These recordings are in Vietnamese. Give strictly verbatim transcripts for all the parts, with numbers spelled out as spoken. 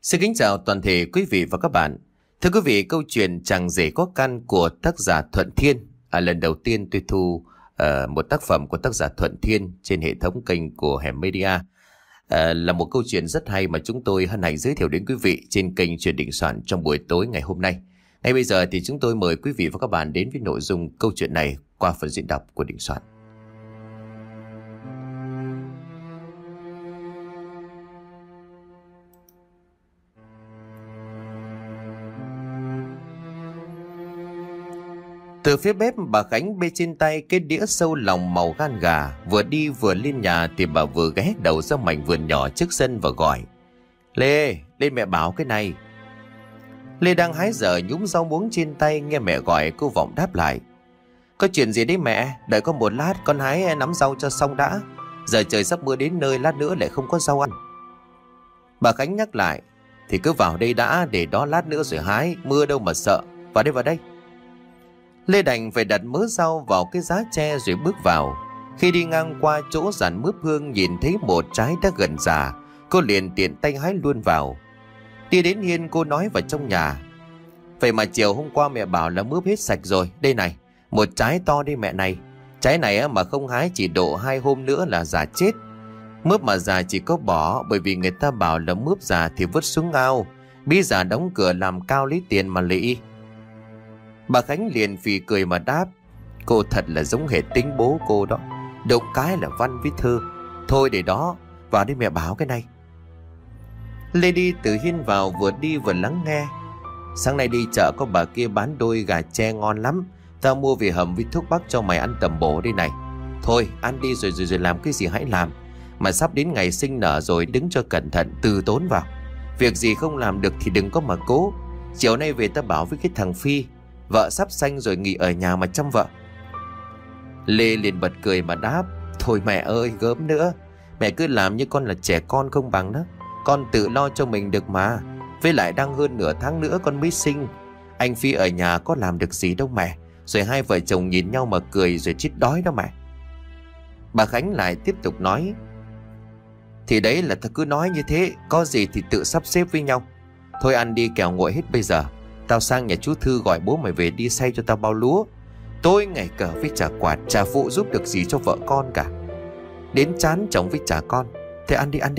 Xin kính chào toàn thể quý vị và các bạn. Thưa quý vị, câu chuyện Chẳng Rể Có Căn của tác giả Thuận Thiên. À, lần đầu tiên tôi thu uh, một tác phẩm của tác giả Thuận Thiên trên hệ thống kênh của Hẻm Media. Uh, là một câu chuyện rất hay mà chúng tôi hân hạnh giới thiệu đến quý vị trên kênh Chuyện Đình Soạn trong buổi tối ngày hôm nay. Ngay bây giờ thì chúng tôi mời quý vị và các bạn đến với nội dung câu chuyện này qua phần diễn đọc của Đình Soạn. Từ phía bếp, bà Khánh bê trên tay cái đĩa sâu lòng màu gan gà. Vừa đi vừa lên nhà thì bà vừa ghé đầu ra mảnh vườn nhỏ trước sân và gọi: Lê, lên mẹ bảo cái này. Lê đang hái dở nhúng rau muống trên tay, nghe mẹ gọi cô vọng đáp lại: Có chuyện gì đấy mẹ, đợi con một lát, con hái nắm rau cho xong đã. Giờ trời sắp mưa đến nơi, lát nữa lại không có rau ăn. Bà Khánh nhắc lại: Thì cứ vào đây đã, để đó lát nữa rồi hái, mưa đâu mà sợ. Vào đây vào đây. Lê đành phải đặt mớ rau vào cái giá tre rồi bước vào. Khi đi ngang qua chỗ giàn mướp hương, nhìn thấy một trái đã gần già, cô liền tiện tay hái luôn vào. Đi đến hiên, cô nói vào trong nhà: Vậy mà chiều hôm qua mẹ bảo là mướp hết sạch rồi. Đây này, một trái to đi mẹ này. Trái này mà không hái chỉ độ hai hôm nữa là già chết. Mướp mà già chỉ có bỏ, bởi vì người ta bảo là mướp già thì vứt xuống ao, bí già đóng cửa làm cao lấy tiền mà lị. Bà Khánh liền phì cười mà đáp: Cô thật là giống hệt tính bố cô đó, động cái là văn với thơ. Thôi để đó, vào đây mẹ bảo cái này. Lê đi từ hiên vào, vừa đi vừa lắng nghe. Sáng nay đi chợ có bà kia bán đôi gà tre ngon lắm, tao mua về hầm với thuốc bắc cho mày ăn tầm bổ đây này. Thôi ăn đi rồi rồi rồi làm cái gì hãy làm. Mà sắp đến ngày sinh nở rồi, đứng cho cẩn thận, từ tốn vào. Việc gì không làm được thì đừng có mà cố. Chiều nay về tao bảo với cái thằng Phi, vợ sắp sanh rồi, nghỉ ở nhà mà chăm vợ. Lê liền bật cười mà đáp: Thôi mẹ ơi, gớm nữa. Mẹ cứ làm như con là trẻ con không bằng đó. Con tự lo cho mình được mà. Với lại đang hơn nửa tháng nữa con mới sinh. Anh Phi ở nhà có làm được gì đâu mẹ. Rồi hai vợ chồng nhìn nhau mà cười rồi chết đói đó mẹ. Bà Khánh lại tiếp tục nói: Thì đấy là tao cứ nói như thế, có gì thì tự sắp xếp với nhau. Thôi ăn đi kẻo nguội hết bây giờ. Tao sang nhà chú Thư gọi bố mày về đi xay cho tao bao lúa. Tôi ngày cờ với trả quạt, chả phụ giúp được gì cho vợ con cả. Đến chán chồng với trả con. Thế ăn đi ăn đi.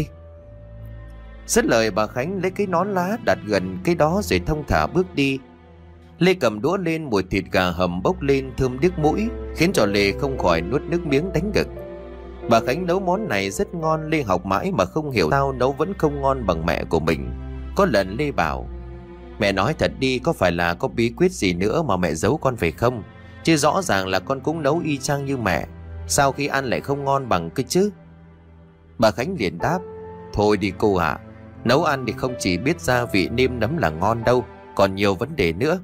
Dứt lời, bà Khánh lấy cái nón lá đặt gần cái đó rồi thông thả bước đi. Lê cầm đũa lên, mùi thịt gà hầm bốc lên thơm điếc mũi, khiến cho Lê không khỏi nuốt nước miếng đánh gực. Bà Khánh nấu món này rất ngon. Lê học mãi mà không hiểu sao nấu vẫn không ngon bằng mẹ của mình. Có lần Lê bảo: Mẹ nói thật đi, có phải là có bí quyết gì nữa mà mẹ giấu con phải không? Chứ rõ ràng là con cũng nấu y chang như mẹ. Sao khi ăn lại không ngon bằng cái chứ? Bà Khánh liền đáp: Thôi đi cô ạ, à, nấu ăn thì không chỉ biết gia vị nêm nấm là ngon đâu, còn nhiều vấn đề nữa.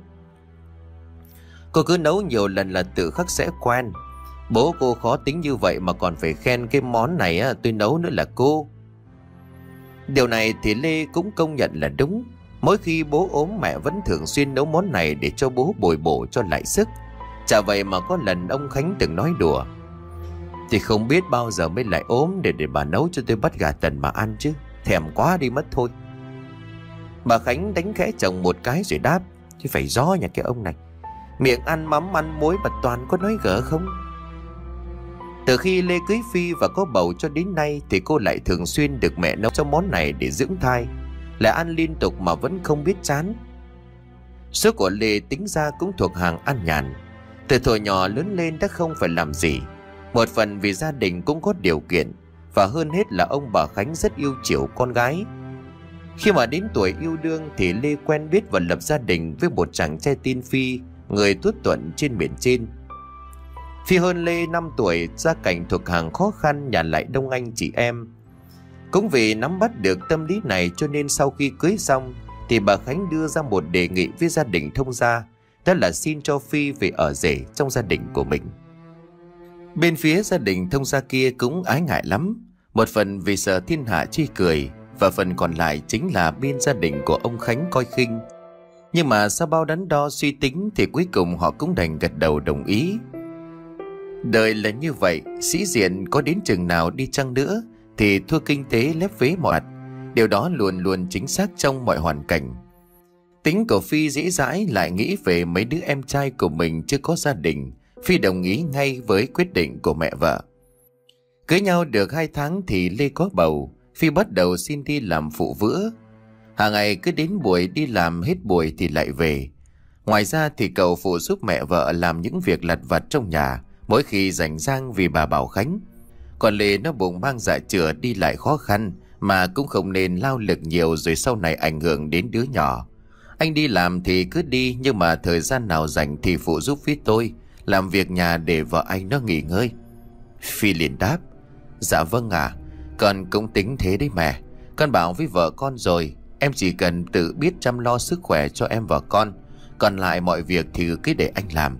Cô cứ nấu nhiều lần là tự khắc sẽ quen. Bố cô khó tính như vậy mà còn phải khen cái món này á, tôi nấu nữa là cô. Điều này thì Lê cũng công nhận là đúng. Mỗi khi bố ốm, mẹ vẫn thường xuyên nấu món này để cho bố bồi bổ cho lại sức. Chả vậy mà có lần ông Khánh từng nói đùa: Thì không biết bao giờ mới lại ốm để để bà nấu cho tôi bắt gà tần mà ăn chứ. Thèm quá đi mất thôi. Bà Khánh đánh khẽ chồng một cái rồi đáp: Chứ phải do nhà cái ông này, miệng ăn mắm ăn muối mà toàn có nói gỡ không. Từ khi Lê cưới Phi và có bầu cho đến nay thì cô lại thường xuyên được mẹ nấu cho món này để dưỡng thai, lại ăn liên tục mà vẫn không biết chán. Số của Lê tính ra cũng thuộc hàng ăn nhàn. Từ thuở nhỏ lớn lên đã không phải làm gì. Một phần vì gia đình cũng có điều kiện, và hơn hết là ông bà Khánh rất yêu chiều con gái. Khi mà đến tuổi yêu đương thì Lê quen biết và lập gia đình với một chàng trai tên Phi, người tuốt tuận trên miền trên. Phi hơn Lê năm tuổi, gia cảnh thuộc hàng khó khăn, nhà lại đông anh chị em. Cũng vì nắm bắt được tâm lý này cho nên sau khi cưới xong thì bà Khánh đưa ra một đề nghị với gia đình Thông gia, đó là xin cho Phi về ở rể trong gia đình của mình. Bên phía gia đình Thông gia kia cũng ái ngại lắm, một phần vì sợ thiên hạ chê cười, và phần còn lại chính là bên gia đình của ông Khánh coi khinh. Nhưng mà sau bao đắn đo suy tính thì cuối cùng họ cũng đành gật đầu đồng ý. Đời là như vậy, sĩ diện có đến chừng nào đi chăng nữa thì thua kinh tế lép vế mọi mặt. Điều đó luôn luôn chính xác trong mọi hoàn cảnh. Tính của Phi dễ dãi, lại nghĩ về mấy đứa em trai của mình chưa có gia đình. Phi đồng ý ngay với quyết định của mẹ vợ. Cưới nhau được hai tháng thì Lê có bầu. Phi bắt đầu xin đi làm phụ vữa. Hàng ngày cứ đến buổi đi làm hết buổi thì lại về. Ngoài ra thì cậu phụ giúp mẹ vợ làm những việc lặt vặt trong nhà mỗi khi rảnh rang vì bà Bảo Khánh. Còn Lê nó bụng mang dạ chửa, đi lại khó khăn mà cũng không nên lao lực nhiều rồi sau này ảnh hưởng đến đứa nhỏ. Anh đi làm thì cứ đi, nhưng mà thời gian nào rảnh thì phụ giúp với tôi làm việc nhà để vợ anh nó nghỉ ngơi. Phi liền đáp: Dạ vâng ạ, à, con cũng tính thế đấy mẹ. Con bảo với vợ con rồi, em chỉ cần tự biết chăm lo sức khỏe cho em và con, còn lại mọi việc thì cứ để anh làm.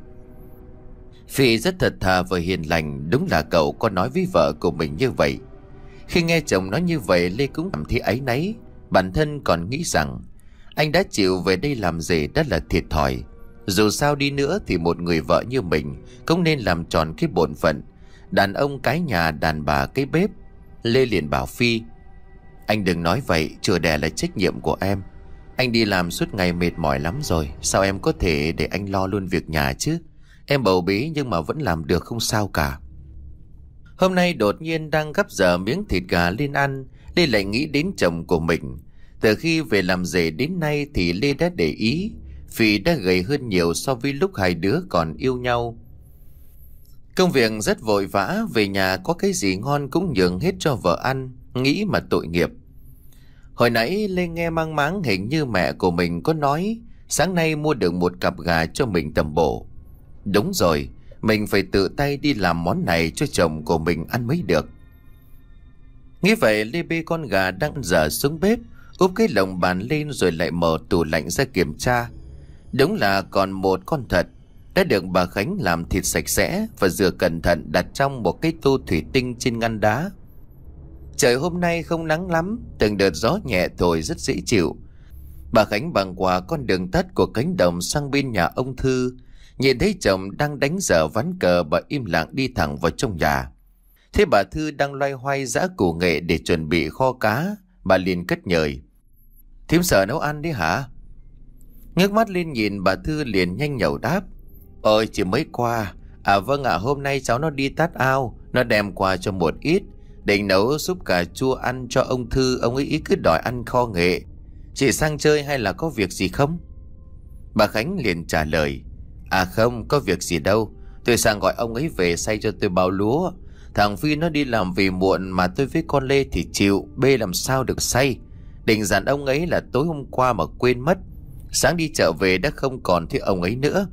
Phi rất thật thà và hiền lành, đúng là cậu có nói với vợ của mình như vậy. Khi nghe chồng nói như vậy, Lê cũng cảm thấy áy náy. Bản thân còn nghĩ rằng anh đã chịu về đây làm rể đã là thiệt thòi. Dù sao đi nữa thì một người vợ như mình cũng nên làm tròn cái bổn phận đàn ông cái nhà, đàn bà cái bếp. Lê liền bảo Phi: Anh đừng nói vậy, chữa đẻ là trách nhiệm của em. Anh đi làm suốt ngày mệt mỏi lắm rồi, sao em có thể để anh lo luôn việc nhà chứ? Em bầu bí nhưng mà vẫn làm được, không sao cả. Hôm nay đột nhiên đang gắp dở miếng thịt gà lên ăn, Lê lại nghĩ đến chồng của mình. Từ khi về làm rể đến nay thì Lê đã để ý Phi đã gầy hơn nhiều so với lúc hai đứa còn yêu nhau. Công việc rất vội vã, về nhà có cái gì ngon cũng nhường hết cho vợ ăn, nghĩ mà tội nghiệp. Hồi nãy Lê nghe mang máng hình như mẹ của mình có nói sáng nay mua được một cặp gà cho mình tầm bổ. Đúng rồi, mình phải tự tay đi làm món này cho chồng của mình ăn mới được. Nghĩ vậy, Lê bê con gà đang dở xuống bếp, úp cái lồng bàn lên rồi lại mở tủ lạnh ra kiểm tra. Đúng là còn một con thật, đã được bà Khánh làm thịt sạch sẽ và rửa cẩn thận, đặt trong một cái tô thủy tinh trên ngăn đá. Trời hôm nay không nắng lắm, từng đợt gió nhẹ thổi rất dễ chịu. Bà Khánh băng qua con đường tắt của cánh đồng sang bên nhà ông Thư, nhìn thấy chồng đang đánh dở ván cờ, bà im lặng đi thẳng vào trong nhà. Thế bà Thư đang loay hoay giã củ nghệ để chuẩn bị kho cá, bà liền cất nhời: Thím sợ nấu ăn đấy hả? Ngước mắt lên nhìn, bà Thư liền nhanh nhẩu đáp: Ôi chỉ mới qua. À vâng ạ, à, hôm nay cháu nó đi tát ao, nó đem qua cho một ít, định nấu súp cà chua ăn cho ông Thư, ông ấy cứ đòi ăn kho nghệ. Chị sang chơi hay là có việc gì không? Bà Khánh liền trả lời: À không, có việc gì đâu. Tôi sang gọi ông ấy về xay cho tôi bao lúa. Thằng Phi nó đi làm về muộn mà tôi với con Lê thì chịu, bê làm sao được xay. Định dặn ông ấy là tối hôm qua mà quên mất, sáng đi chợ về đã không còn thấy ông ấy nữa.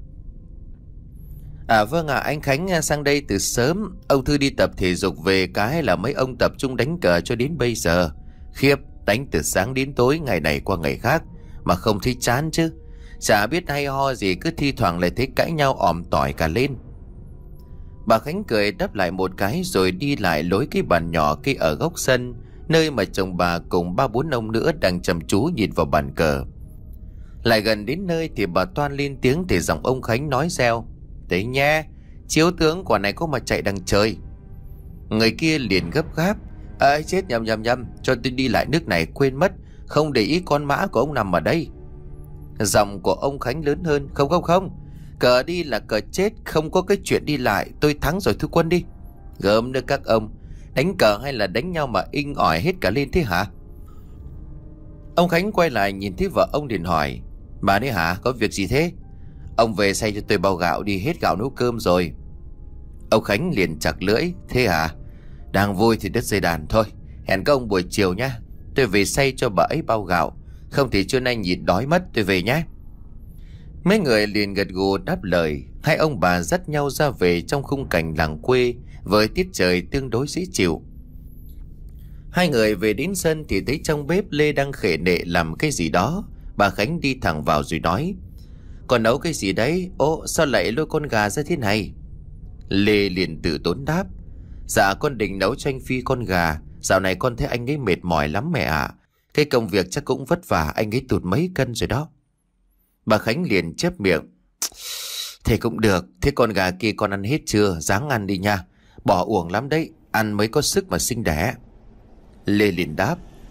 À vâng ạ, à, anh Khánh sang đây từ sớm. Ông Thư đi tập thể dục về cái là mấy ông tập trung đánh cờ cho đến bây giờ. Khiếp, đánh từ sáng đến tối, ngày này qua ngày khác mà không thấy chán chứ. Chả biết hay ho gì, cứ thi thoảng lại thấy cãi nhau òm tỏi cả lên. Bà Khánh cười đáp lại một cái rồi đi lại lối cái bàn nhỏ kia ở góc sân, nơi mà chồng bà cùng ba bốn ông nữa đang chăm chú nhìn vào bàn cờ. Lại gần đến nơi thì bà toan lên tiếng thì giọng ông Khánh nói reo: Đấy nha, chiếu tướng quả này có mà chạy đằng trời. Người kia liền gấp gáp: Ê chết, nhầm nhầm nhầm, cho tôi đi lại nước này, quên mất, không để ý con mã của ông nằm ở đây. Giọng của ông Khánh lớn hơn: Không không không, cờ đi là cờ chết, không có cái chuyện đi lại, tôi thắng rồi, thư quân đi. Gớm nữa các ông, đánh cờ hay là đánh nhau mà inh ỏi hết cả lên thế hả? Ông Khánh quay lại nhìn thấy vợ ông liền hỏi: Bà đấy hả, có việc gì thế? Ông về xay cho tôi bao gạo đi, hết gạo nấu cơm rồi. Ông Khánh liền chặt lưỡi: Thế hả? Đang vui thì đứt dây đàn thôi, hẹn các ông buổi chiều nhé. Tôi về xay cho bà ấy bao gạo, không thì trưa nay nhịn đói mất, tôi về nhé. Mấy người liền gật gù đáp lời. Hai ông bà dắt nhau ra về trong khung cảnh làng quê với tiết trời tương đối dễ chịu. Hai người về đến sân thì thấy trong bếp Lê đang khệ nệ làm cái gì đó. Bà Khánh đi thẳng vào rồi nói: Còn nấu cái gì đấy? Ồ, sao lại lôi con gà ra thế này? Lê liền tự tốn đáp: Dạ con định nấu cho anh Phi con gà. Dạo này con thấy anh ấy mệt mỏi lắm mẹ ạ. À. Cái công việc chắc cũng vất vả, anh ấy tụt mấy cân rồi đó. Bà Khánh liền chép miệng: Thế cũng được. Thế con gà kia con ăn hết chưa? Ráng ăn đi nha, bỏ uổng lắm đấy, ăn mới có sức mà sinh đẻ. Lê liền đáp: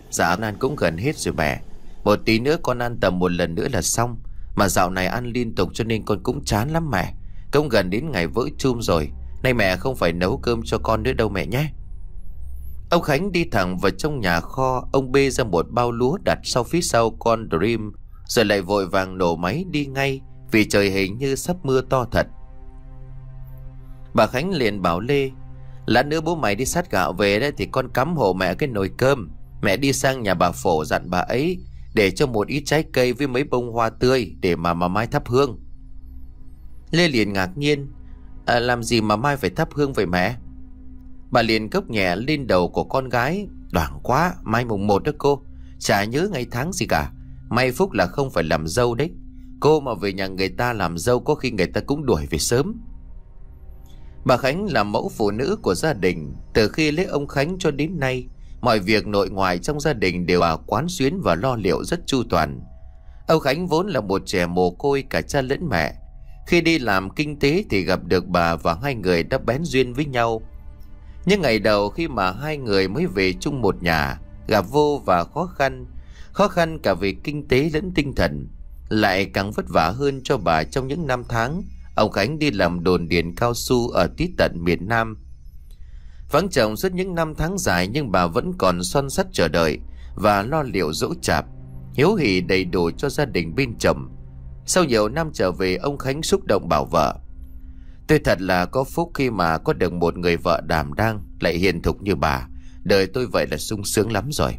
Dạ ăn cũng gần hết rồi mẹ. Một tí nữa con ăn tầm một lần nữa là xong. Mà dạo này ăn liên tục cho nên con cũng chán lắm mẹ. Cũng gần đến ngày vỡ chum rồi. Nay mẹ không phải nấu cơm cho con nữa đâu mẹ nhé. Ông Khánh đi thẳng vào trong nhà kho. Ông bê ra một bao lúa đặt sau phía sau con Dream, rồi lại vội vàng nổ máy đi ngay, vì trời hình như sắp mưa to thật. Bà Khánh liền bảo Lê: lát nữa bố mày đi sát gạo về đấy thì con cắm hộ mẹ cái nồi cơm. Mẹ đi sang nhà bà Phổ dặn bà ấy để cho một ít trái cây với mấy bông hoa tươi để mà mà mai thắp hương. Lê liền ngạc nhiên: à, làm gì mà mai phải thắp hương vậy mẹ? Bà liền cốc nhẹ lên đầu của con gái: đoảng quá, mai mùng một đó cô. Chả nhớ ngày tháng gì cả. May phúc là không phải làm dâu đấy. Cô mà về nhà người ta làm dâu có khi người ta cũng đuổi về sớm. Bà Khánh là mẫu phụ nữ của gia đình. Từ khi lấy ông Khánh cho đến nay, mọi việc nội ngoại trong gia đình đều bà quán xuyến và lo liệu rất chu toàn. Ông Khánh vốn là một trẻ mồ côi cả cha lẫn mẹ. Khi đi làm kinh tế thì gặp được bà và hai người đã bén duyên với nhau. Nhưng ngày đầu khi mà hai người mới về chung một nhà, gặp vô và khó khăn. Khó khăn cả về kinh tế lẫn tinh thần. Lại càng vất vả hơn cho bà trong những năm tháng ông Khánh đi làm đồn điền cao su ở tít tận miền Nam. Vắng chồng suốt những năm tháng dài, nhưng bà vẫn còn son sắt chờ đợi và lo liệu dỗ chạp, hiếu hỉ đầy đủ cho gia đình bên chồng. Sau nhiều năm trở về, ông Khánh xúc động bảo vợ: tôi thật là có phúc khi mà có được một người vợ đảm đang lại hiền thục như bà. Đời tôi vậy là sung sướng lắm rồi.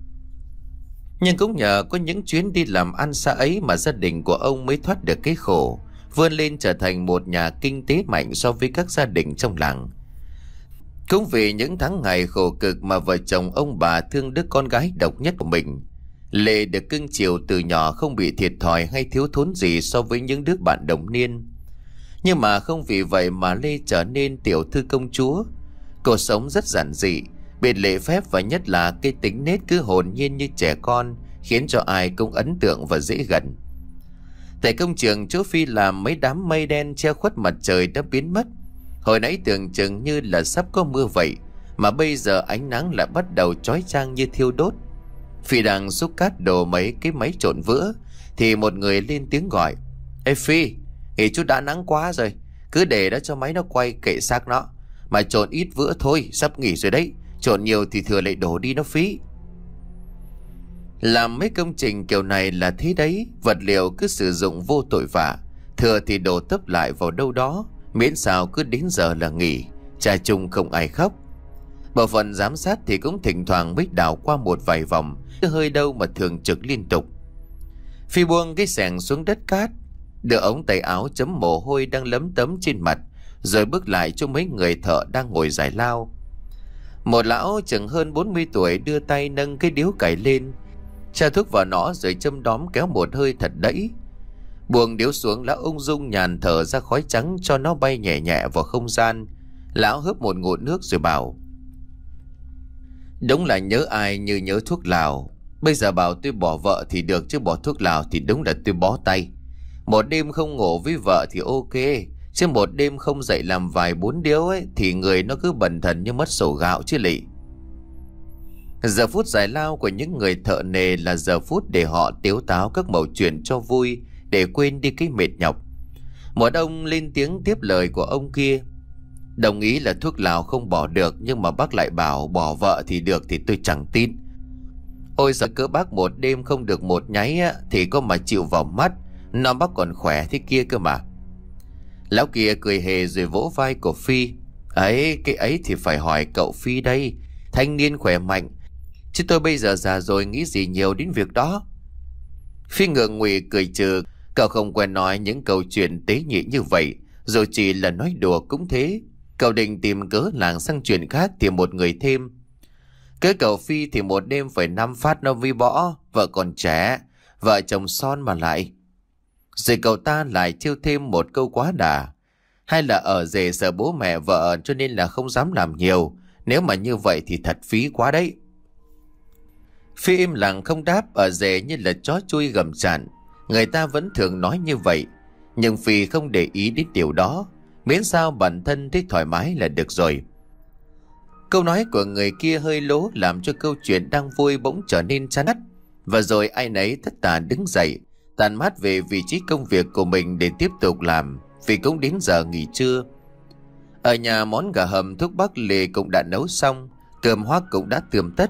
Nhưng cũng nhờ có những chuyến đi làm ăn xa ấy mà gia đình của ông mới thoát được cái khổ, vươn lên trở thành một nhà kinh tế mạnh so với các gia đình trong làng. Cũng vì những tháng ngày khổ cực mà vợ chồng ông bà thương đứa con gái độc nhất của mình. Lê được cưng chiều từ nhỏ, không bị thiệt thòi hay thiếu thốn gì so với những đứa bạn đồng niên. Nhưng mà không vì vậy mà Lê trở nên tiểu thư công chúa. Cô sống rất giản dị, biết lễ phép và nhất là cái tính nết cứ hồn nhiên như trẻ con, khiến cho ai cũng ấn tượng và dễ gần. Tại công trường chỗ Phi làm, mấy đám mây đen che khuất mặt trời đã biến mất. Hồi nãy tưởng chừng như là sắp có mưa vậy, mà bây giờ ánh nắng lại bắt đầu chói chang như thiêu đốt. Phi đang xúc cát đổ mấy cái máy trộn vữa thì một người lên tiếng gọi: ê Phi, nghỉ chút đã, nắng quá rồi, cứ để đó cho máy nó quay, kệ xác nó. Mà trộn ít vữa thôi, sắp nghỉ rồi đấy. Trộn nhiều thì thừa lại đổ đi nó phí. Làm mấy công trình kiểu này là thế đấy. Vật liệu cứ sử dụng vô tội vạ, thừa thì đổ tấp lại vào đâu đó, miễn sao cứ đến giờ là nghỉ, cha chung không ai khóc. Bộ phận giám sát thì cũng thỉnh thoảng mới đào qua một vài vòng, chứ hơi đâu mà thường trực liên tục. Phi buông cái xẻng xuống đất cát, đưa ống tay áo chấm mồ hôi đang lấm tấm trên mặt, rồi bước lại cho mấy người thợ đang ngồi giải lao. Một lão chừng hơn bốn mươi tuổi đưa tay nâng cái điếu cày lên, tra thuốc vào nó rồi châm đóm kéo một hơi thật đẫy. Buông điếu xuống, lão ung dung nhàn thở ra khói trắng cho nó bay nhẹ nhẹ vào không gian. Lão hớp một ngụm nước rồi bảo: đúng là nhớ ai như nhớ thuốc lào. Bây giờ bảo tôi bỏ vợ thì được, chứ bỏ thuốc lào thì đúng là tôi bó tay. Một đêm không ngủ với vợ thì ok, chứ một đêm không dậy làm vài bốn điếu ấy thì người nó cứ bần thần như mất sổ gạo chứ lị. Giờ phút giải lao của những người thợ nề là giờ phút để họ tếu táo các mẩu chuyện cho vui, để quên đi cái mệt nhọc. Một ông lên tiếng tiếp lời của ông kia: đồng ý là thuốc lào không bỏ được, nhưng mà bác lại bảo bỏ vợ thì được thì tôi chẳng tin. Ôi giời, cỡ bác một đêm không được một nháy á, thì có mà chịu vào mắt, nó bác còn khỏe thế kia cơ mà. Lão kia cười hề rồi vỗ vai của Phi: ấy, cái ấy thì phải hỏi cậu Phi đây, thanh niên khỏe mạnh, chứ tôi bây giờ già rồi nghĩ gì nhiều đến việc đó. Phi ngượng ngụy cười trừ, cậu không quen nói những câu chuyện tế nhị như vậy, rồi chỉ là nói đùa cũng thế. Cậu định tìm cớ làng sang chuyện khác thì một người thêm. Cái cậu Phi thì một đêm phải năm phát nó vi bỏ, vợ còn trẻ, vợ chồng son mà lại. Rồi cậu ta lại trêu thêm một câu quá đà: hay là ở rể sợ bố mẹ vợ cho nên là không dám làm nhiều, nếu mà như vậy thì thật phí quá đấy. Phi im lặng không đáp, ở rể như là chó chui gầm chạn. Người ta vẫn thường nói như vậy, nhưng Phi không để ý đến điều đó, miễn sao bản thân thấy thoải mái là được rồi. Câu nói của người kia hơi lố làm cho câu chuyện đang vui bỗng trở nên chán ngắt. Và rồi ai nấy tất tả đứng dậy, tản mát về vị trí công việc của mình để tiếp tục làm, vì cũng đến giờ nghỉ trưa. Ở nhà món gà hầm thuốc bắc Lê cũng đã nấu xong, cơm hoác cũng đã tươm tất.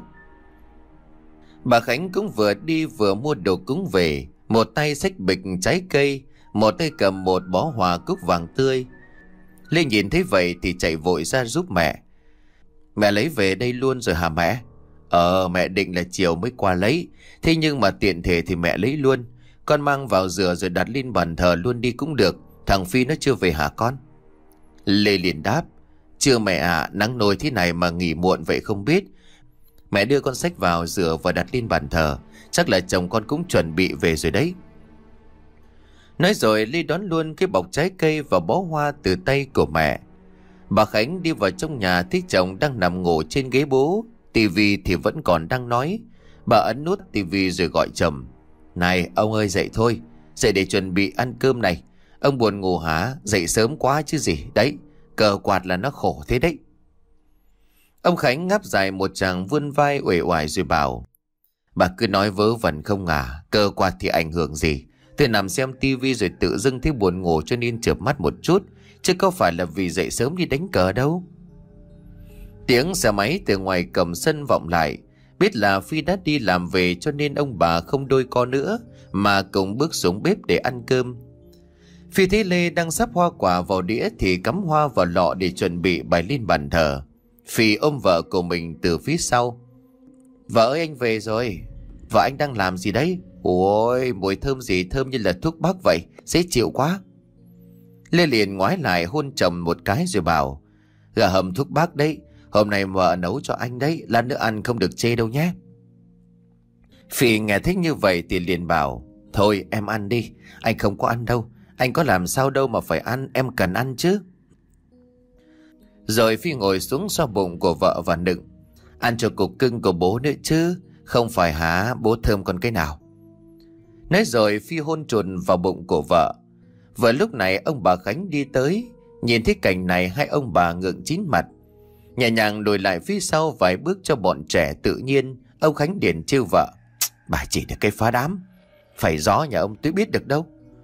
Bà Khánh cũng vừa đi vừa mua đồ cúng về, một tay xách bịch trái cây, một tay cầm một bó hoa cúc vàng tươi. Lê nhìn thấy vậy thì chạy vội ra giúp mẹ. Mẹ lấy về đây luôn rồi hả mẹ? Ờ, mẹ định là chiều mới qua lấy, thế nhưng mà tiện thể thì mẹ lấy luôn. Con mang vào rửa rồi đặt lên bàn thờ luôn đi cũng được. Thằng Phi nó chưa về hả con? Lê liền đáp: Chưa mẹ ạ, à, nắng nôi thế này mà nghỉ muộn vậy không biết. Mẹ đưa con xách vào rửa và đặt lên bàn thờ. Chắc là chồng con cũng chuẩn bị về rồi đấy. Nói rồi Lê đón luôn cái bọc trái cây và bó hoa từ tay của mẹ. Bà Khánh đi vào trong nhà thấy chồng đang nằm ngủ trên ghế bố, tivi thì vẫn còn đang nói. Bà ấn nút tivi rồi gọi chồng: Này ông ơi, dậy thôi, dậy để chuẩn bị ăn cơm này. Ông buồn ngủ hả? Dậy sớm quá chứ gì. Đấy, cờ quạt là nó khổ thế đấy. Ông Khánh ngáp dài một tràng vươn vai uể oải rồi bảo: Bà cứ nói vớ vẩn không à, cờ quạt thì ảnh hưởng gì. Tôi nằm xem tivi rồi tự dưng thấy buồn ngủ cho nên chợp mắt một chút, chứ có phải là vì dậy sớm đi đánh cờ đâu. Tiếng xe máy từ ngoài cổng sân vọng lại. Biết là Phi đã đi làm về cho nên ông bà không đôi co nữa, mà cùng bước xuống bếp để ăn cơm. Phi thấy Lê đang sắp hoa quả vào đĩa thì cắm hoa vào lọ để chuẩn bị bày lên bàn thờ. Phi ôm vợ của mình từ phía sau: Vợ ơi, anh về rồi. Vợ anh đang làm gì đấy? Ôi, mùi thơm gì thơm như là thuốc bắc vậy, dễ chịu quá. Lê liền ngoái lại hôn chồng một cái rồi bảo: Gà hầm thuốc bắc đấy, hôm nay vợ nấu cho anh đấy, lát nữa ăn không được chê đâu nhé. Phi nghe thích như vậy thì liền bảo: Thôi em ăn đi, anh không có ăn đâu. Anh có làm sao đâu mà phải ăn, em cần ăn chứ. Rồi Phi ngồi xuống xoa bụng của vợ và nựng: Ăn cho cục cưng của bố nữa chứ, không phải hả bố thơm còn cái nào. Nói rồi Phi hôn trồn vào bụng của vợ. Vừa lúc này ông bà Khánh đi tới. Nhìn thấy cảnh này hai ông bà ngượng chín mặt, nhẹ nhàng lùi lại phía sau vài bước cho bọn trẻ tự nhiên. Ông Khánh liền trêu vợ: Bà chỉ được cái phá đám, phải gió nhà ông tôi biết được đâu.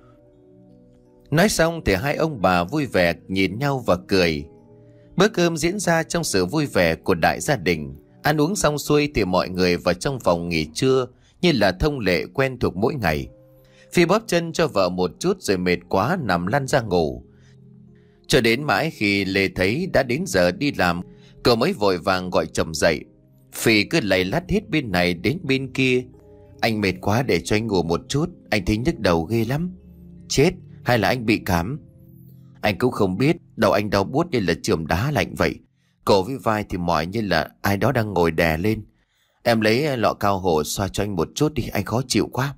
Nói xong thì hai ông bà vui vẻ nhìn nhau và cười. Bữa cơm diễn ra trong sự vui vẻ của đại gia đình. Ăn uống xong xuôi thì mọi người vào trong phòng nghỉ trưa như là thông lệ quen thuộc mỗi ngày. Phi bóp chân cho vợ một chút rồi mệt quá nằm lăn ra ngủ. Cho đến mãi khi Lê thấy đã đến giờ đi làm, cậu mới vội vàng gọi chồng dậy. Phi cứ lầy lắt hết bên này đến bên kia: Anh mệt quá, để cho anh ngủ một chút, anh thấy nhức đầu ghê lắm. Chết, hay là anh bị cảm? Anh cũng không biết, đầu anh đau buốt như là chườm đá lạnh vậy. Cổ với vai thì mỏi như là ai đó đang ngồi đè lên. Em lấy lọ cao hổ xoa cho anh một chút đi, anh khó chịu quá.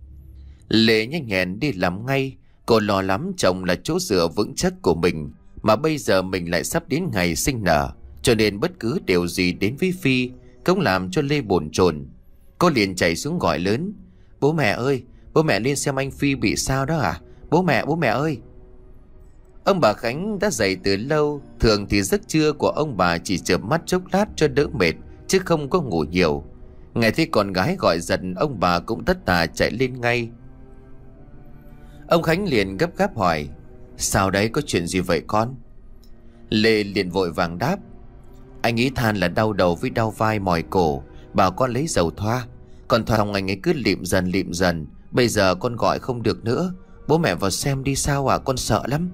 Lê nhanh nhẹn đi làm ngay. Cô lo lắm chồng là chỗ dựa vững chắc của mình, mà bây giờ mình lại sắp đến ngày sinh nở, cho nên bất cứ điều gì đến với Phi cũng làm cho Lê bồn chồn. Cô liền chạy xuống gọi lớn: Bố mẹ ơi, bố mẹ lên xem anh Phi bị sao đó à? Bố mẹ, bố mẹ ơi. Ông bà Khánh đã dậy từ lâu. Thường thì giấc trưa của ông bà chỉ chợp mắt chốc lát cho đỡ mệt, chứ không có ngủ nhiều. Nghe thấy con gái gọi giật, ông bà cũng tất tà chạy lên ngay. Ông Khánh liền gấp gáp hỏi: Sao đấy, có chuyện gì vậy con? Lê liền vội vàng đáp: Anh ý than là đau đầu với đau vai mỏi cổ, bảo con lấy dầu thoa. Còn thoa xong anh ấy cứ lịm dần lịm dần, bây giờ con gọi không được nữa. Bố mẹ vào xem đi sao à, con sợ lắm.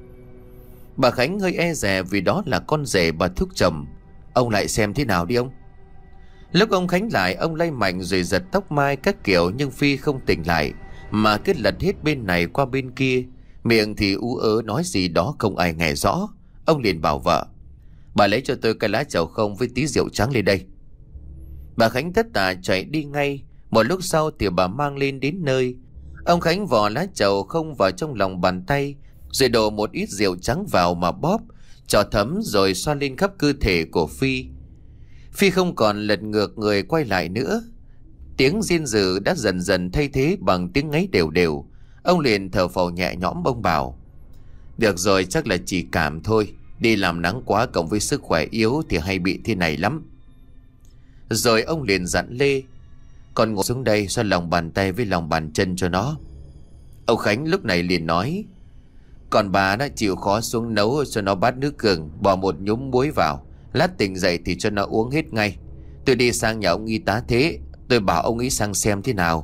Bà Khánh hơi e dè vì đó là con rể bà thúc chồng. Ông lại xem thế nào đi ông. Lúc ông Khánh lại, ông lay mạnh rồi giật tóc mai các kiểu, nhưng Phi không tỉnh lại, mà cứ lật hết bên này qua bên kia, miệng thì ú ớ nói gì đó không ai nghe rõ. Ông liền bảo vợ: Bà lấy cho tôi cái lá trầu không với tí rượu trắng lên đây. Bà Khánh tất tả chạy đi ngay. Một lúc sau thì bà mang lên đến nơi. Ông Khánh vò lá trầu không vào trong lòng bàn tay, rồi đổ một ít rượu trắng vào mà bóp cho thấm, rồi xoa lên khắp cơ thể của Phi. Phi không còn lật ngược người quay lại nữa. Tiếng riêng rừ đã dần dần thay thế bằng tiếng ngáy đều đều. Ông liền thở phào nhẹ nhõm. Ông bảo: Được rồi, chắc là chỉ cảm thôi. Đi làm nắng quá cộng với sức khỏe yếu thì hay bị thế này lắm. Rồi ông liền dặn Lê: Con ngồi xuống đây xoa lòng bàn tay với lòng bàn chân cho nó. Ông Khánh lúc này liền nói: Còn bà đã chịu khó xuống nấu cho nó bát nước gừng, bỏ một nhúm muối vào. Lát tỉnh dậy thì cho nó uống hết ngay. Tôi đi sang nhà ông y tá Thế, tôi bảo ông ấy sang xem thế nào.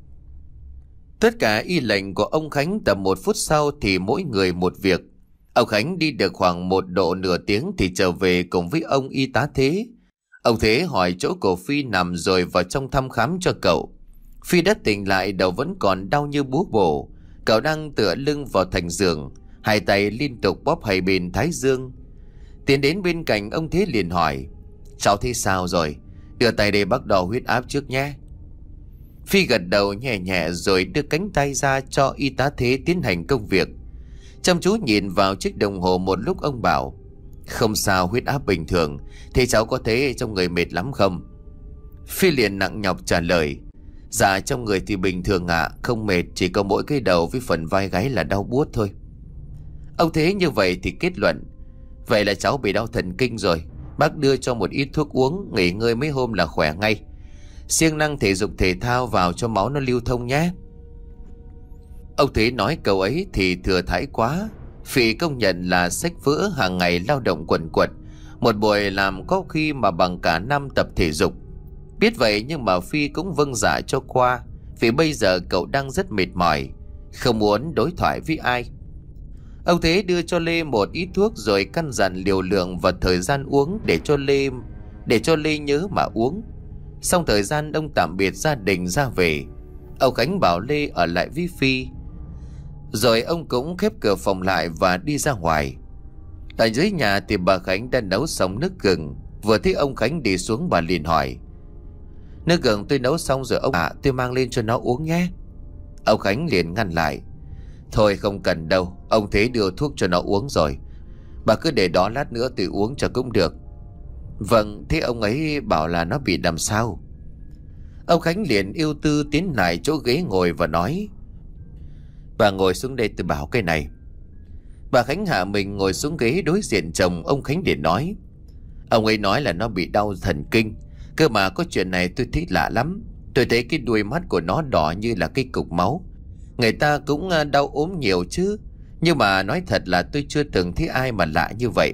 Tất cả y lệnh của ông Khánh. Tầm một phút sau thì mỗi người một việc. Ông Khánh đi được khoảng một độ nửa tiếng thì trở về cùng với ông y tá Thế. Ông Thế hỏi chỗ cậu Phi nằm rồi vào trong thăm khám cho cậu. Phi đã tỉnh lại, đầu vẫn còn đau như búa bổ. Cậu đang tựa lưng vào thành giường, hai tay liên tục bóp hai bên thái dương. Tiến đến bên cạnh ông Thế liền hỏi: Cháu thấy sao rồi? Đưa tay để bác đo huyết áp trước nhé. Phi gật đầu nhẹ nhẹ rồi đưa cánh tay ra cho y tá Thế tiến hành công việc. Chăm chú nhìn vào chiếc đồng hồ một lúc, ông bảo: Không sao, huyết áp bình thường. Thế cháu có thấy trong người mệt lắm không? Phi liền nặng nhọc trả lời: Dạ trong người thì bình thường ạ, à, không mệt, chỉ có mỗi cái đầu với phần vai gáy là đau buốt thôi. Ông Thế như vậy thì kết luận: Vậy là cháu bị đau thần kinh rồi. Bác đưa cho một ít thuốc uống, nghỉ ngơi mấy hôm là khỏe ngay. Siêng năng thể dục thể thao vào cho máu nó lưu thông nhé. Ông Thế nói câu ấy thì thừa thãi quá. Phi công nhận là sách vỡ hàng ngày lao động quần quật, một buổi làm có khi mà bằng cả năm tập thể dục. Biết vậy nhưng mà Phi cũng vâng dạ cho qua, vì bây giờ cậu đang rất mệt mỏi, không muốn đối thoại với ai. Ông Thế đưa cho Lê một ít thuốc rồi căn dặn liều lượng và thời gian uống để cho Lê để cho Lê nhớ mà uống. Xong thời gian ông tạm biệt gia đình ra về. Ông Khánh bảo Lê ở lại với Phi. Rồi ông cũng khép cửa phòng lại và đi ra ngoài. Ở dưới nhà thì bà Khánh đã nấu xong nước gừng. Vừa thấy ông Khánh đi xuống, bà liền hỏi: Nước gừng tôi nấu xong rồi ông ạ, à, tôi mang lên cho nó uống nhé. Ông Khánh liền ngăn lại: Thôi không cần đâu, ông Thế đưa thuốc cho nó uống rồi. Bà cứ để đó lát nữa tôi uống cho cũng được. Vâng, thế ông ấy bảo là nó bị làm sao? Ông Khánh liền ưu tư tiến lại chỗ ghế ngồi và nói: Bà ngồi xuống đây tôi bảo cái này. Bà Khánh hạ mình ngồi xuống ghế đối diện chồng. Ông Khánh liền nói: Ông ấy nói là nó bị đau thần kinh. Cơ mà có chuyện này tôi thấy lạ lắm. Tôi thấy cái đuôi mắt của nó đỏ như là cái cục máu. Người ta cũng đau ốm nhiều chứ, nhưng mà nói thật là tôi chưa từng thấy ai mà lạ như vậy.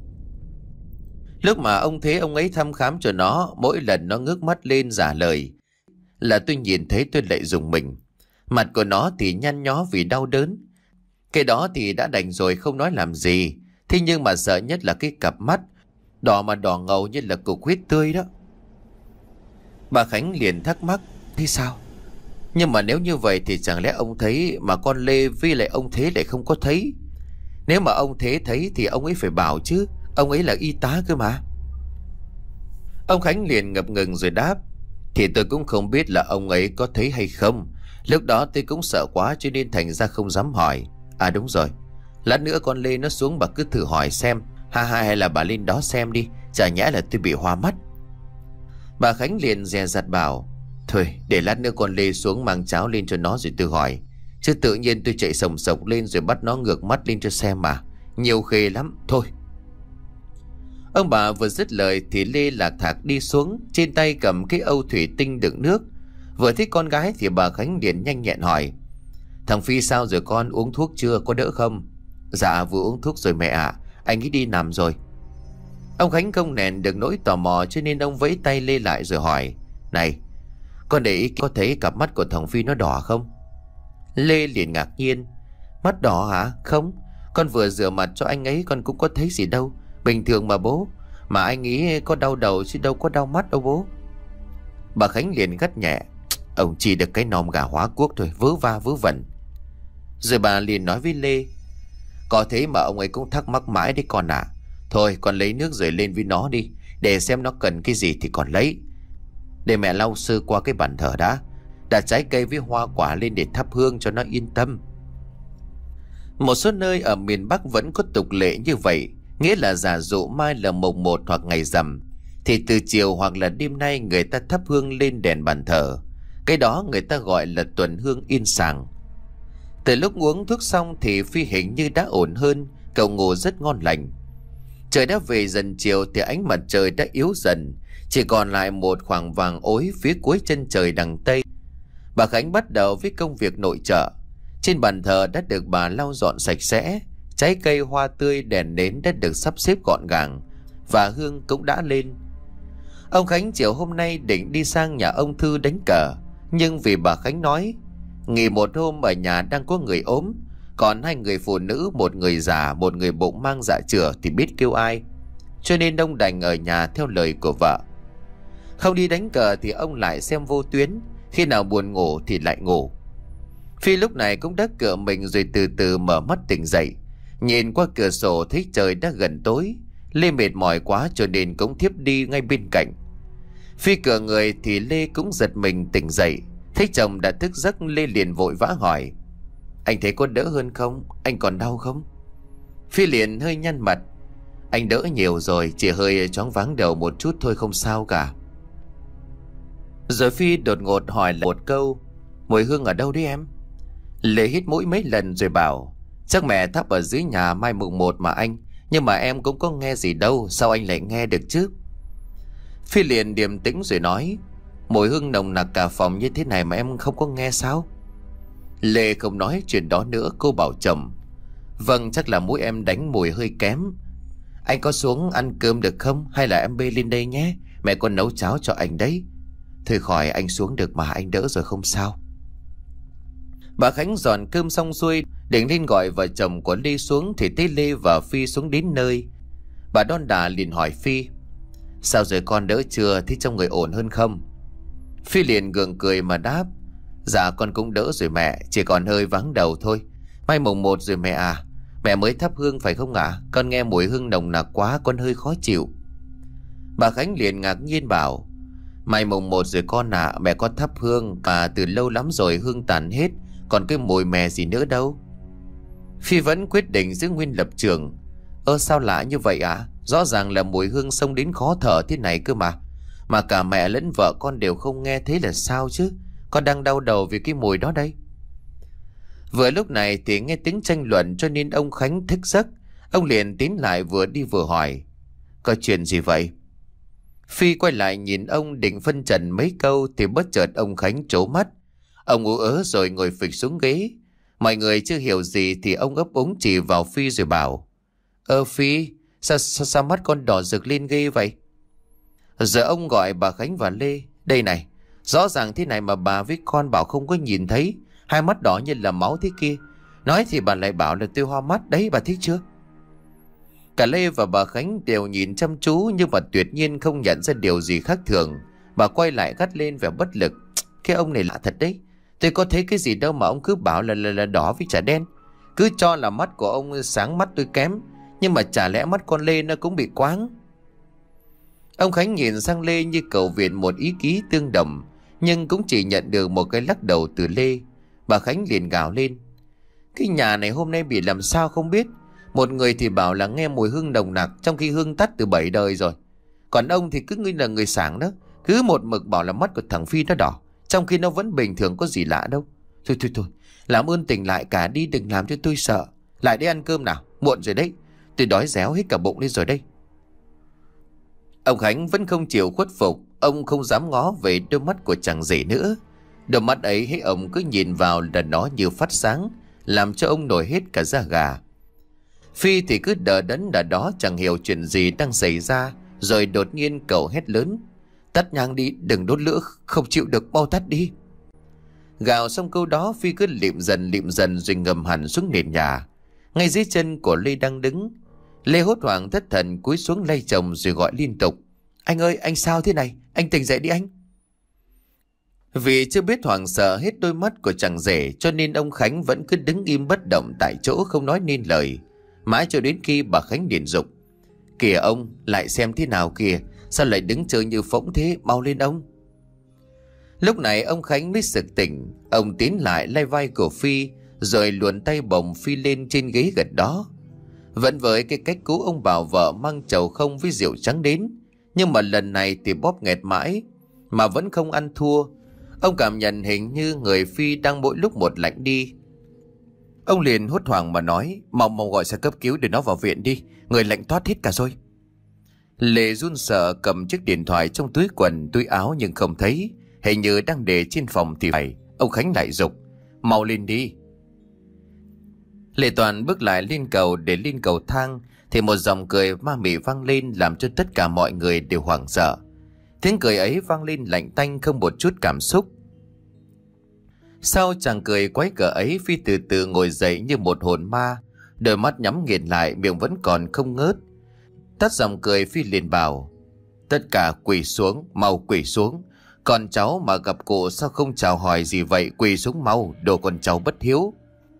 Lúc mà ông Thế ông ấy thăm khám cho nó, mỗi lần nó ngước mắt lên giả lời là tôi nhìn thấy tôi lại rùng mình. Mặt của nó thì nhăn nhó vì đau đớn. Cái đó thì đã đành rồi không nói làm gì. Thế nhưng mà sợ nhất là cái cặp mắt đỏ mà đỏ ngầu như là cục huyết tươi đó. Bà Khánh liền thắc mắc: Thế sao? Nhưng mà nếu như vậy thì chẳng lẽ ông thấy mà con Lê với lại ông Thế lại không có thấy? Nếu mà ông Thế thấy thì ông ấy phải bảo chứ, ông ấy là y tá cơ mà. Ông Khánh liền ngập ngừng rồi đáp: Thì tôi cũng không biết là ông ấy có thấy hay không. Lúc đó tôi cũng sợ quá cho nên thành ra không dám hỏi. À đúng rồi, lát nữa con Lê nó xuống bà cứ thử hỏi xem. Ha ha, hay là bà lên đó xem đi, chả nhẽ là tôi bị hoa mắt. Bà Khánh liền dè dặt bảo: Thôi để lát nữa con Lê xuống mang cháo lên cho nó rồi tôi hỏi. Chứ tự nhiên tôi chạy sồng sộc lên rồi bắt nó ngược mắt lên cho xem mà. Nhiều khê lắm, thôi. Ông bà vừa dứt lời thì Lê lạc thạc đi xuống, trên tay cầm cái âu thủy tinh đựng nước. Vừa thấy con gái thì bà Khánh liền nhanh nhẹn hỏi: Thằng Phi sao rồi con, uống thuốc chưa, có đỡ không? Dạ vừa uống thuốc rồi mẹ ạ, à. Anh ấy đi nằm rồi. Ông Khánh không nén được nỗi tò mò cho nên ông vẫy tay Lê lại rồi hỏi: Này, con để ý có thấy cặp mắt của thằng Phi nó đỏ không? Lê liền ngạc nhiên: Mắt đỏ hả? Không, con vừa rửa mặt cho anh ấy con cũng có thấy gì đâu. Bình thường mà bố. Mà anh ấy có đau đầu chứ đâu có đau mắt đâu bố. Bà Khánh liền gắt nhẹ: Ông chỉ được cái nòm gà hóa quốc thôi, vớ va vớ vẩn. Rồi bà liền nói với Lê: Có thế mà ông ấy cũng thắc mắc mãi đấy con ạ. À. Thôi con lấy nước rồi lên với nó đi, để xem nó cần cái gì thì còn lấy. Để mẹ lau sơ qua cái bàn thờ đã, đặt trái cây với hoa quả lên để thắp hương cho nó yên tâm. Một số nơi ở miền Bắc vẫn có tục lệ như vậy, nghĩa là giả dụ mai là mồng một hoặc ngày rằm thì từ chiều hoặc là đêm nay người ta thắp hương lên đèn bàn thờ. Cái đó người ta gọi là tuần hương yên sàng. Từ lúc uống thuốc xong thì Phi hình như đã ổn hơn, cậu ngủ rất ngon lành. Trời đã về dần chiều thì ánh mặt trời đã yếu dần, chỉ còn lại một khoảng vàng ối phía cuối chân trời đằng tây. Bà Khánh bắt đầu với công việc nội trợ. Trên bàn thờ đã được bà lau dọn sạch sẽ, trái cây hoa tươi đèn nến đã được sắp xếp gọn gàng, và hương cũng đã lên. Ông Khánh chiều hôm nay định đi sang nhà ông Thư đánh cờ, nhưng vì bà Khánh nói nghỉ một hôm ở nhà đang có người ốm, còn hai người phụ nữ, một người già một người bụng mang dạ chửa thì biết kêu ai, cho nên ông đành ở nhà theo lời của vợ. Không đi đánh cờ thì ông lại xem vô tuyến, khi nào buồn ngủ thì lại ngủ. Phi lúc này cũng đã cựa mình rồi từ từ mở mắt tỉnh dậy. Nhìn qua cửa sổ thấy trời đã gần tối. Lê mệt mỏi quá cho nên cũng thiếp đi ngay bên cạnh. Phi cựa người thì Lê cũng giật mình tỉnh dậy. Thấy chồng đã thức giấc, Lê liền vội vã hỏi: Anh thấy có đỡ hơn không? Anh còn đau không? Phi liền hơi nhăn mặt: Anh đỡ nhiều rồi, chỉ hơi choáng váng đầu một chút thôi, không sao cả. Rồi Phi đột ngột hỏi lại một câu: Mùi hương ở đâu đấy em? Lê hít mũi mấy lần rồi bảo: Chắc mẹ thắp ở dưới nhà mai mùng một mà anh. Nhưng mà em cũng có nghe gì đâu, sao anh lại nghe được chứ? Phi liền điềm tĩnh rồi nói: Mùi hương nồng nặc cả phòng như thế này mà em không có nghe sao? Lê không nói chuyện đó nữa, cô bảo chồng: Vâng, chắc là mũi em đánh mùi hơi kém. Anh có xuống ăn cơm được không? Hay là em bê lên đây nhé, mẹ còn nấu cháo cho anh đấy. Thôi khỏi, anh xuống được mà, anh đỡ rồi không sao. Bà Khánh dọn cơm xong xuôi, định lên gọi vợ chồng của Lê xuống thì thấy Lê và Phi xuống đến nơi. Bà đon đà liền hỏi Phi: Sao rồi con, đỡ chưa? Thấy trong người ổn hơn không? Phi liền gượng cười mà đáp: Dạ con cũng đỡ rồi mẹ, chỉ còn hơi vắng đầu thôi. Mai mùng một rồi mẹ à. Mẹ mới thắp hương phải không ạ? À? Con nghe mùi hương nồng nặc quá, con hơi khó chịu. Bà Khánh liền ngạc nhiên bảo: Mai mùng một rồi con ạ, à, mẹ có thắp hương cả từ lâu lắm rồi, hương tàn hết, còn cái mùi mè gì nữa đâu. Phi vẫn quyết định giữ nguyên lập trường: Ơ sao lạ như vậy ạ? À? Rõ ràng là mùi hương xông đến khó thở thế này cơ mà. Mà cả mẹ lẫn vợ con đều không nghe thấy là sao chứ? Con đang đau đầu vì cái mùi đó đây. Vừa lúc này thì nghe tiếng tranh luận cho nên ông Khánh thức giấc. Ông liền tiến lại vừa đi vừa hỏi: Có chuyện gì vậy? Phi quay lại nhìn ông định phân trần mấy câu thì bất chợt ông Khánh trố mắt. Ông ú ớ rồi ngồi phịch xuống ghế. Mọi người chưa hiểu gì thì ông ấp úng chỉ vào Phi rồi bảo: Ơ Phi, sao, sao, sao mắt con đỏ rực lên ghê vậy? Giờ ông gọi bà Khánh và Lê: Đây này, rõ ràng thế này mà bà với con bảo không có nhìn thấy. Hai mắt đỏ như là máu thế kia. Nói thì bà lại bảo là tôi hoa mắt đấy, bà thích chưa? Cả Lê và bà Khánh đều nhìn chăm chú nhưng mà tuyệt nhiên không nhận ra điều gì khác thường. Bà quay lại gắt lên vẻ bất lực: Cái ông này lạ thật đấy. Tôi có thấy cái gì đâu mà ông cứ bảo là, là, là đỏ với chả đen. Cứ cho là mắt của ông sáng, mắt tôi kém. Nhưng mà chả lẽ mắt con Lê nó cũng bị quáng? Ông Khánh nhìn sang Lê như cầu viện một ý kiến tương đồng, nhưng cũng chỉ nhận được một cái lắc đầu từ Lê. Bà Khánh liền gào lên: Cái nhà này hôm nay bị làm sao không biết. Một người thì bảo là nghe mùi hương nồng nặc, trong khi hương tắt từ bảy đời rồi. Còn ông thì cứ nghĩ là người sảng đó, cứ một mực bảo là mắt của thằng Phi nó đỏ, trong khi nó vẫn bình thường, có gì lạ đâu. Thôi thôi thôi, làm ơn tỉnh lại cả đi, đừng làm cho tôi sợ. Lại đi ăn cơm nào, muộn rồi đấy. Tôi đói réo hết cả bụng lên rồi đây. Ông Khánh vẫn không chịu khuất phục. Ông không dám ngó về đôi mắt của chàng rể nữa. Đôi mắt ấy hễ ông cứ nhìn vào là nó như phát sáng, làm cho ông nổi hết cả da gà. Phi thì cứ đờ đẫn đờ đó, chẳng hiểu chuyện gì đang xảy ra. Rồi đột nhiên cậu hét lớn: Tắt nhang đi, đừng đốt lửa, không chịu được, mau tắt đi. Gào xong câu đó, Phi cứ lịm dần lịm dần rồi ngầm hẳn xuống nền nhà, ngay dưới chân của Lê đang đứng. Lê hốt hoảng thất thần cúi xuống lay chồng rồi gọi liên tục: Anh ơi, anh sao thế này? Anh tỉnh dậy đi anh. Vì chưa biết hoảng sợ hết đôi mắt của chàng rể cho nên ông Khánh vẫn cứ đứng im bất động tại chỗ, không nói nên lời. Mãi cho đến khi bà Khánh điện giục: Kìa ông, lại xem thế nào kìa, sao lại đứng chơi như phỗng thế, mau lên ông. Lúc này ông Khánh mới sực tỉnh. Ông tiến lại lay vai của Phi rồi luồn tay bồng Phi lên trên ghế gần đó. Vẫn với cái cách cũ, ông bảo vợ mang chầu không với rượu trắng đến, nhưng mà lần này thì bóp nghẹt mãi mà vẫn không ăn thua. Ông cảm nhận hình như người Phi đang mỗi lúc một lạnh đi. Ông liền hốt hoảng mà nói: Mau mau gọi xe cấp cứu để nó vào viện đi, Người lạnh toát hết cả rồi. Lệ run sợ cầm chiếc điện thoại trong túi quần túi áo nhưng không thấy. Hình như đang để trên phòng thì phải. Ông Khánh lại giục: Mau lên đi. Lệ Toàn bước lại lên cầu. Để lên cầu thang thì một giọng cười ma mị vang lên, làm cho tất cả mọi người đều hoảng sợ. Tiếng cười ấy vang lên lạnh tanh, không một chút cảm xúc. Sau chàng cười quái gở ấy, Phi từ từ ngồi dậy như một hồn ma, đôi mắt nhắm nghiền lại, miệng vẫn còn không ngớt. Tắt giọng cười, Phi liền bảo: Tất cả quỳ xuống, mau quỳ xuống. Con cháu mà gặp cụ sao không chào hỏi gì vậy? Quỳ xuống mau, đồ con cháu bất hiếu.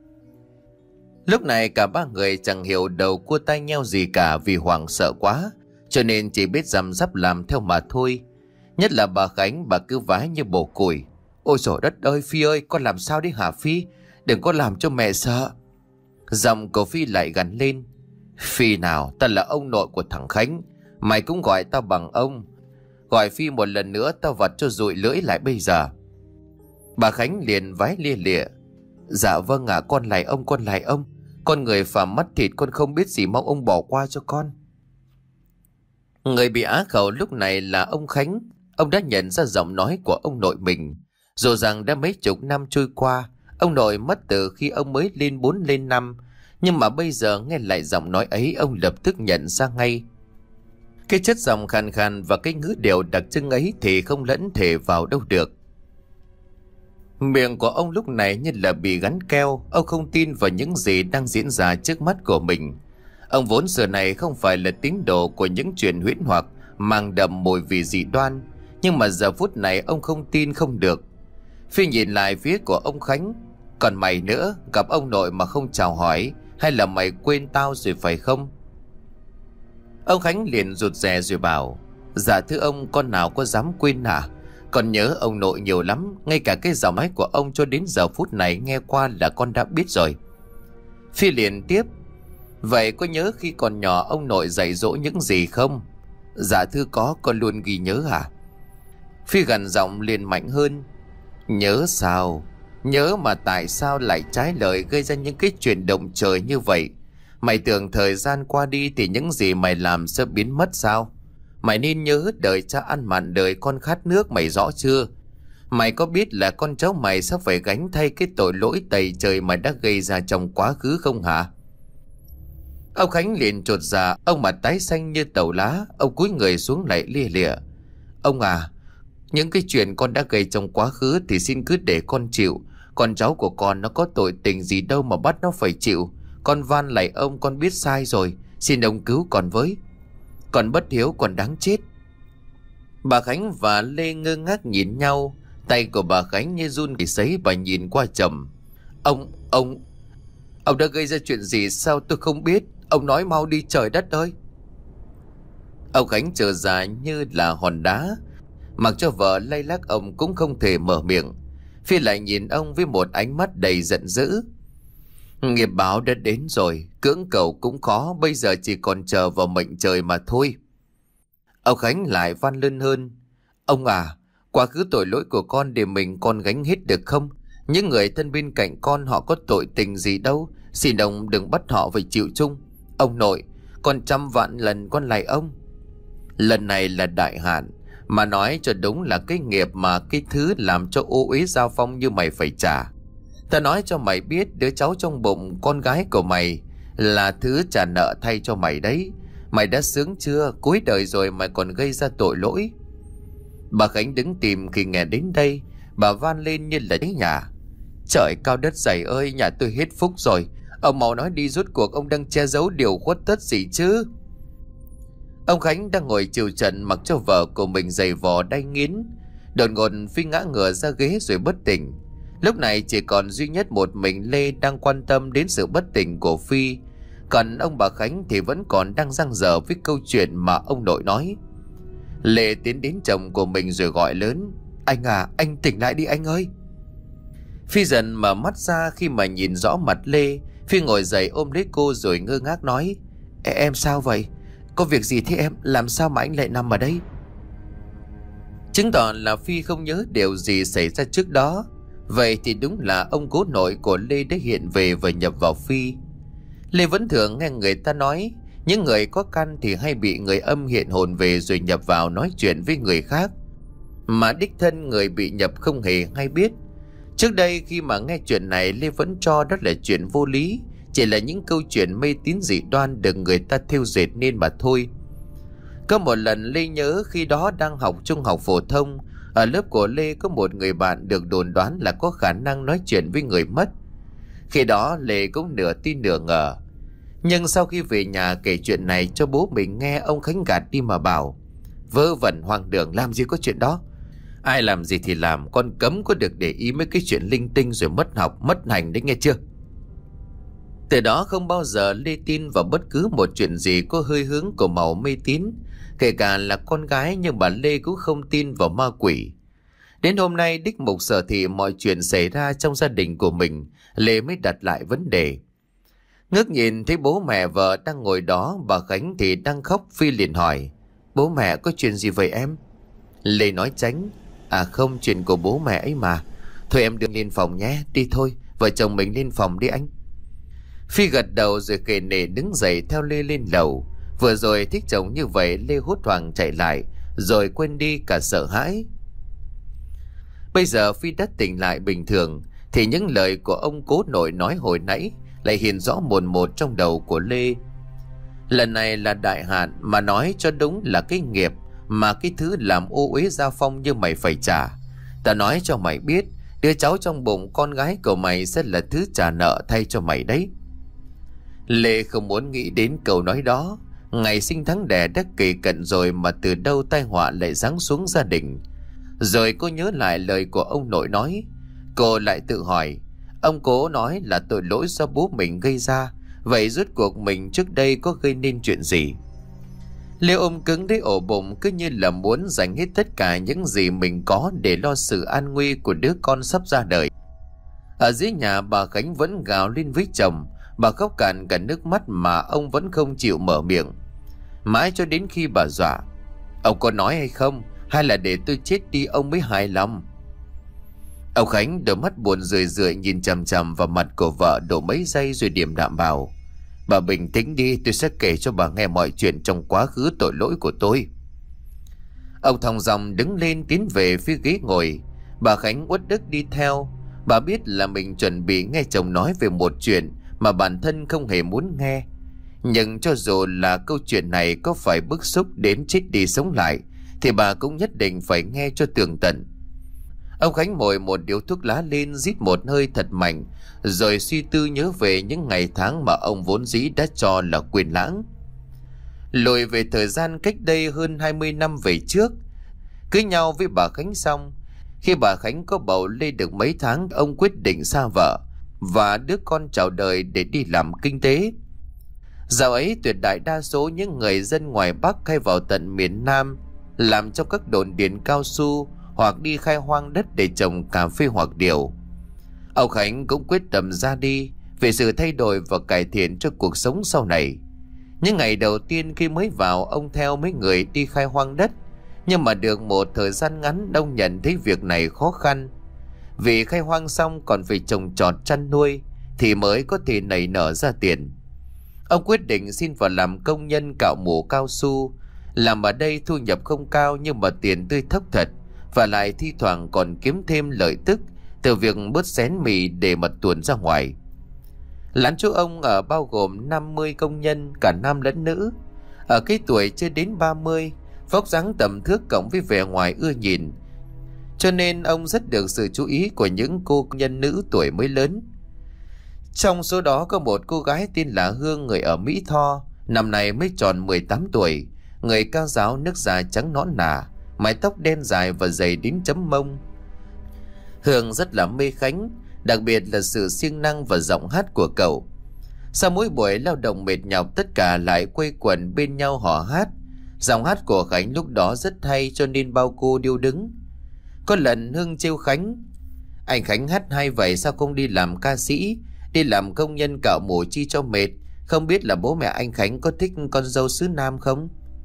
Lúc này cả ba người chẳng hiểu đầu cua tai nheo gì cả, vì hoảng sợ quá cho nên chỉ biết răm rắp làm theo mà thôi. Nhất là bà Khánh, bà cứ vái như bổ củi: Ôi trời đất ơi, Phi ơi, con làm sao đi hả Phi? Đừng có làm cho mẹ sợ. Giọng của Phi lại gằn lên: Phi nào, ta là ông nội của thằng Khánh, mày cũng gọi tao bằng ông. Gọi Phi một lần nữa tao vặt cho rụi lưỡi lại bây giờ. Bà Khánh liền vái lia lịa: Dạ vâng ạ, à, con lại ông, con lại ông. Con người phàm mắt thịt, con không biết gì, mong ông bỏ qua cho con. Người bị á khẩu lúc này là ông Khánh. Ông đã nhận ra giọng nói của ông nội mình. Dù rằng đã mấy chục năm trôi qua, ông nội mất từ khi ông mới lên bốn lên năm, nhưng mà bây giờ nghe lại giọng nói ấy, ông lập tức nhận ra ngay. Cái chất giọng khàn khàn và cái ngữ điệu đặc trưng ấy thì không lẫn thể vào đâu được. Miệng của ông lúc này như là bị gắn keo. Ông không tin vào những gì đang diễn ra trước mắt của mình. Ông vốn xưa này không phải là tín đồ của những chuyện huyễn hoặc mang đậm mùi vị dị đoan, nhưng mà giờ phút này ông không tin không được. Phi nhìn lại phía của ông Khánh: Còn mày nữa, gặp ông nội mà không chào hỏi, hay là mày quên tao rồi phải không? Ông Khánh liền rụt rè rồi bảo: Dạ thưa ông, con nào có dám quên hả? Con nhớ ông nội nhiều lắm, ngay cả cái giọng nói của ông cho đến giờ phút này nghe qua là con đã biết rồi. Phi liền tiếp: Vậy có nhớ khi còn nhỏ ông nội dạy dỗ những gì không? Dạ thưa có, con luôn ghi nhớ hả? Phi gằn giọng liền mạnh hơn: Nhớ sao? Nhớ mà tại sao lại trái lời gây ra những cái chuyện động trời như vậy? Mày tưởng thời gian qua đi thì những gì mày làm sẽ biến mất sao? Mày nên nhớ đời cha ăn mặn đời con khát nước, mày rõ chưa? Mày có biết là con cháu mày sẽ phải gánh thay cái tội lỗi tày trời mày đã gây ra trong quá khứ không hả? Ông Khánh liền chột dạ, ông mặt tái xanh như tàu lá. Ông cúi người xuống lại lia lịa: Ông à, những cái chuyện con đã gây trong quá khứ thì xin cứ để con chịu. Con cháu của con nó có tội tình gì đâu mà bắt nó phải chịu. Con van lạy ông, con biết sai rồi, xin ông cứu con với. Còn bất hiếu còn đáng chết. Bà Khánh và Lê ngơ ngác nhìn nhau. Tay của bà Khánh như run rẩy sấy, bà nhìn qua chồng: Ông, ông, ông đã gây ra chuyện gì sao tôi không biết? Ông nói mau đi, trời đất ơi. Ông Khánh trở ra như là hòn đá, mặc cho vợ lay lắc ông cũng không thể mở miệng. Phi lại nhìn ông với một ánh mắt đầy giận dữ: Nghiệp báo đã đến rồi, cưỡng cầu cũng khó, bây giờ chỉ còn chờ vào mệnh trời mà thôi. Ông Khánh lại van lơn hơn: Ông à, quá khứ tội lỗi của con để mình con gánh hết được không? Những người thân bên cạnh con họ có tội tình gì đâu, xin ông đừng bắt họ phải chịu chung. Ông nội, con trăm vạn lần con lạy ông. Lần này là đại hạn, mà nói cho đúng là cái nghiệp mà cái thứ làm cho ô uế giao phong như mày phải trả. Ta nói cho mày biết, đứa cháu trong bụng con gái của mày là thứ trả nợ thay cho mày đấy. Mày đã sướng chưa? Cuối đời rồi mày còn gây ra tội lỗi. Bà Khánh đứng tìm khi nghe đến đây, bà van lên như là thấy nhà: Trời cao đất dày ơi, nhà tôi hết phúc rồi. Ông mau nói đi, rốt cuộc ông đang che giấu điều khuất tất gì chứ? Ông Khánh đang ngồi chịu trận mặc cho vợ của mình giày vò đay nghiến. Đột ngột Phi ngã ngửa ra ghế rồi bất tỉnh. Lúc này chỉ còn duy nhất một mình Lê đang quan tâm đến sự bất tỉnh của Phi. Còn ông bà Khánh thì vẫn còn đang dang dở với câu chuyện mà ông nội nói. Lê tiến đến chồng của mình rồi gọi lớn: Anh à, anh tỉnh lại đi anh ơi. Phi dần mở mắt ra khi mà nhìn rõ mặt Lê. Phi ngồi dậy ôm lấy cô rồi ngơ ngác nói: Em sao vậy? Có việc gì thế em? Làm sao mà anh lại nằm ở đây? Chứng tỏ là Phi không nhớ điều gì xảy ra trước đó. Vậy thì đúng là ông cố nội của Lê đã hiện về và nhập vào Phi. Lê vẫn thường nghe người ta nói Những người có căn thì hay bị người âm hiện hồn về rồi nhập vào nói chuyện với người khác, mà đích thân người bị nhập không hề hay biết. Trước đây khi mà nghe chuyện này, Lê vẫn cho đó là chuyện vô lý, chỉ là những câu chuyện mê tín dị đoan được người ta thêu dệt nên mà thôi. Có một lần Lê nhớ khi đó đang học trung học phổ thông, ở lớp của Lê có một người bạn được đồn đoán là có khả năng nói chuyện với người mất. Khi đó Lê cũng nửa tin nửa ngờ, nhưng sau khi về nhà kể chuyện này cho bố mình nghe, ông Khánh gạt đi mà bảo: vớ vẩn hoang đường, làm gì có chuyện đó. Ai làm gì thì làm, con cấm có được để ý mấy cái chuyện linh tinh rồi mất học mất hành đấy, nghe chưa? Từ đó không bao giờ Lê tin vào bất cứ một chuyện gì có hơi hướng của màu mê tín. Kể cả là con gái, nhưng bà Lê cũng không tin vào ma quỷ. Đến hôm nay đích mục sở thị mọi chuyện xảy ra trong gia đình của mình, Lê mới đặt lại vấn đề. Ngước nhìn thấy bố mẹ vợ đang ngồi đó, bà Khánh thì đang khóc. Phi liền hỏi: bố mẹ có chuyện gì vậy em? Lê nói tránh: À không, chuyện của bố mẹ ấy mà. Thôi em đừng lên phòng nhé, đi thôi, vợ chồng mình lên phòng đi anh. Phi gật đầu rồi kề nể đứng dậy theo Lê lên lầu. Vừa rồi thích chồng như vậy, Lê hốt hoảng chạy lại rồi quên đi cả sợ hãi. Bây giờ Phi đã tỉnh lại bình thường thì những lời của ông cố nội nói hồi nãy lại hiện rõ mồn một trong đầu của Lê. Lần này là đại hạn, mà nói cho đúng là cái nghiệp mà cái thứ làm ô uế gia phong như mày phải trả. Ta nói cho mày biết, đứa cháu trong bụng con gái của mày sẽ là thứ trả nợ thay cho mày đấy. Lê không muốn nghĩ đến câu nói đó. Ngày sinh tháng đẻ đã kề cận rồi mà từ đâu tai họa lại giáng xuống gia đình. Rồi cô nhớ lại lời của ông nội nói. Cô lại tự hỏi, ông cố nói là tội lỗi do bố mình gây ra, vậy rốt cuộc mình trước đây có gây nên chuyện gì? Lê ôm cứng lấy ổ bụng, cứ như là muốn dành hết tất cả những gì mình có để lo sự an nguy của đứa con sắp ra đời. Ở dưới nhà, bà Khánh vẫn gào lên với chồng. Bà khóc cạn cả nước mắt mà ông vẫn không chịu mở miệng, mãi cho đến khi bà dọa: ông có nói hay không, hay là để tôi chết đi ông mới hài lòng? Ông Khánh đôi mắt buồn rười rượi nhìn chằm chằm vào mặt của vợ độ mấy giây rồi điềm đạm bảo: bà bình tĩnh đi, tôi sẽ kể cho bà nghe mọi chuyện trong quá khứ tội lỗi của tôi. Ông thong dong đứng lên tiến về phía ghế ngồi. Bà Khánh uất ức đi theo. Bà biết là mình chuẩn bị nghe chồng nói về một chuyện mà bản thân không hề muốn nghe. Nhưng cho dù là câu chuyện này có phải bức xúc đến chết đi sống lại, thì bà cũng nhất định phải nghe cho tường tận. Ông Khánh mồi một điếu thuốc lá lên, rít một hơi thật mạnh, rồi suy tư nhớ về những ngày tháng mà ông vốn dĩ đã cho là quên lãng. Lùi về thời gian cách đây hơn hai mươi năm về trước, cưới nhau với bà Khánh xong, khi bà Khánh có bầu Lê được mấy tháng, ông quyết định xa vợ và đứa con chào đời để đi làm kinh tế. Dạo ấy tuyệt đại đa số những người dân ngoài Bắc hay vào tận miền Nam làm trong các đồn điền cao su, hoặc đi khai hoang đất để trồng cà phê hoặc điều. Ông Khánh cũng quyết tâm ra đi vì sự thay đổi và cải thiện cho cuộc sống sau này. Những ngày đầu tiên khi mới vào, ông theo mấy người đi khai hoang đất, nhưng mà được một thời gian ngắn, ông nhận thấy việc này khó khăn. Vì khai hoang xong còn phải trồng trọt chăn nuôi thì mới có thể nảy nở ra tiền. Ông quyết định xin vào làm công nhân cạo mủ cao su. Làm ở đây thu nhập không cao nhưng mà tiền tươi thóc thật, và lại thi thoảng còn kiếm thêm lợi tức từ việc bớt xén mì để mà tuồn ra ngoài. Lán chỗ ông ở bao gồm năm mươi công nhân, cả nam lẫn nữ. Ở cái tuổi chưa đến ba mươi, vóc dáng tầm thước cộng với vẻ ngoài ưa nhìn, cho nên ông rất được sự chú ý của những cô nhân nữ tuổi mới lớn. Trong số đó có một cô gái tên là Hương, người ở Mỹ Tho, năm nay mới tròn mười tám tuổi, người cao ráo, nước da trắng nõn nà, mái tóc đen dài và dày đến chấm mông. Hương rất là mê Khánh, đặc biệt là sự siêng năng và giọng hát của cậu. Sau mỗi buổi lao động mệt nhọc, tất cả lại quây quần bên nhau hò hát. Giọng hát của Khánh lúc đó rất hay, cho nên bao cô điêu đứng. Có lần Hương trêu Khánh: anh Khánh hát hay vậy sao không đi làm ca sĩ, đi làm công nhân cạo mủ chi cho mệt, không biết là bố mẹ anh Khánh có thích con dâu xứ Nam không?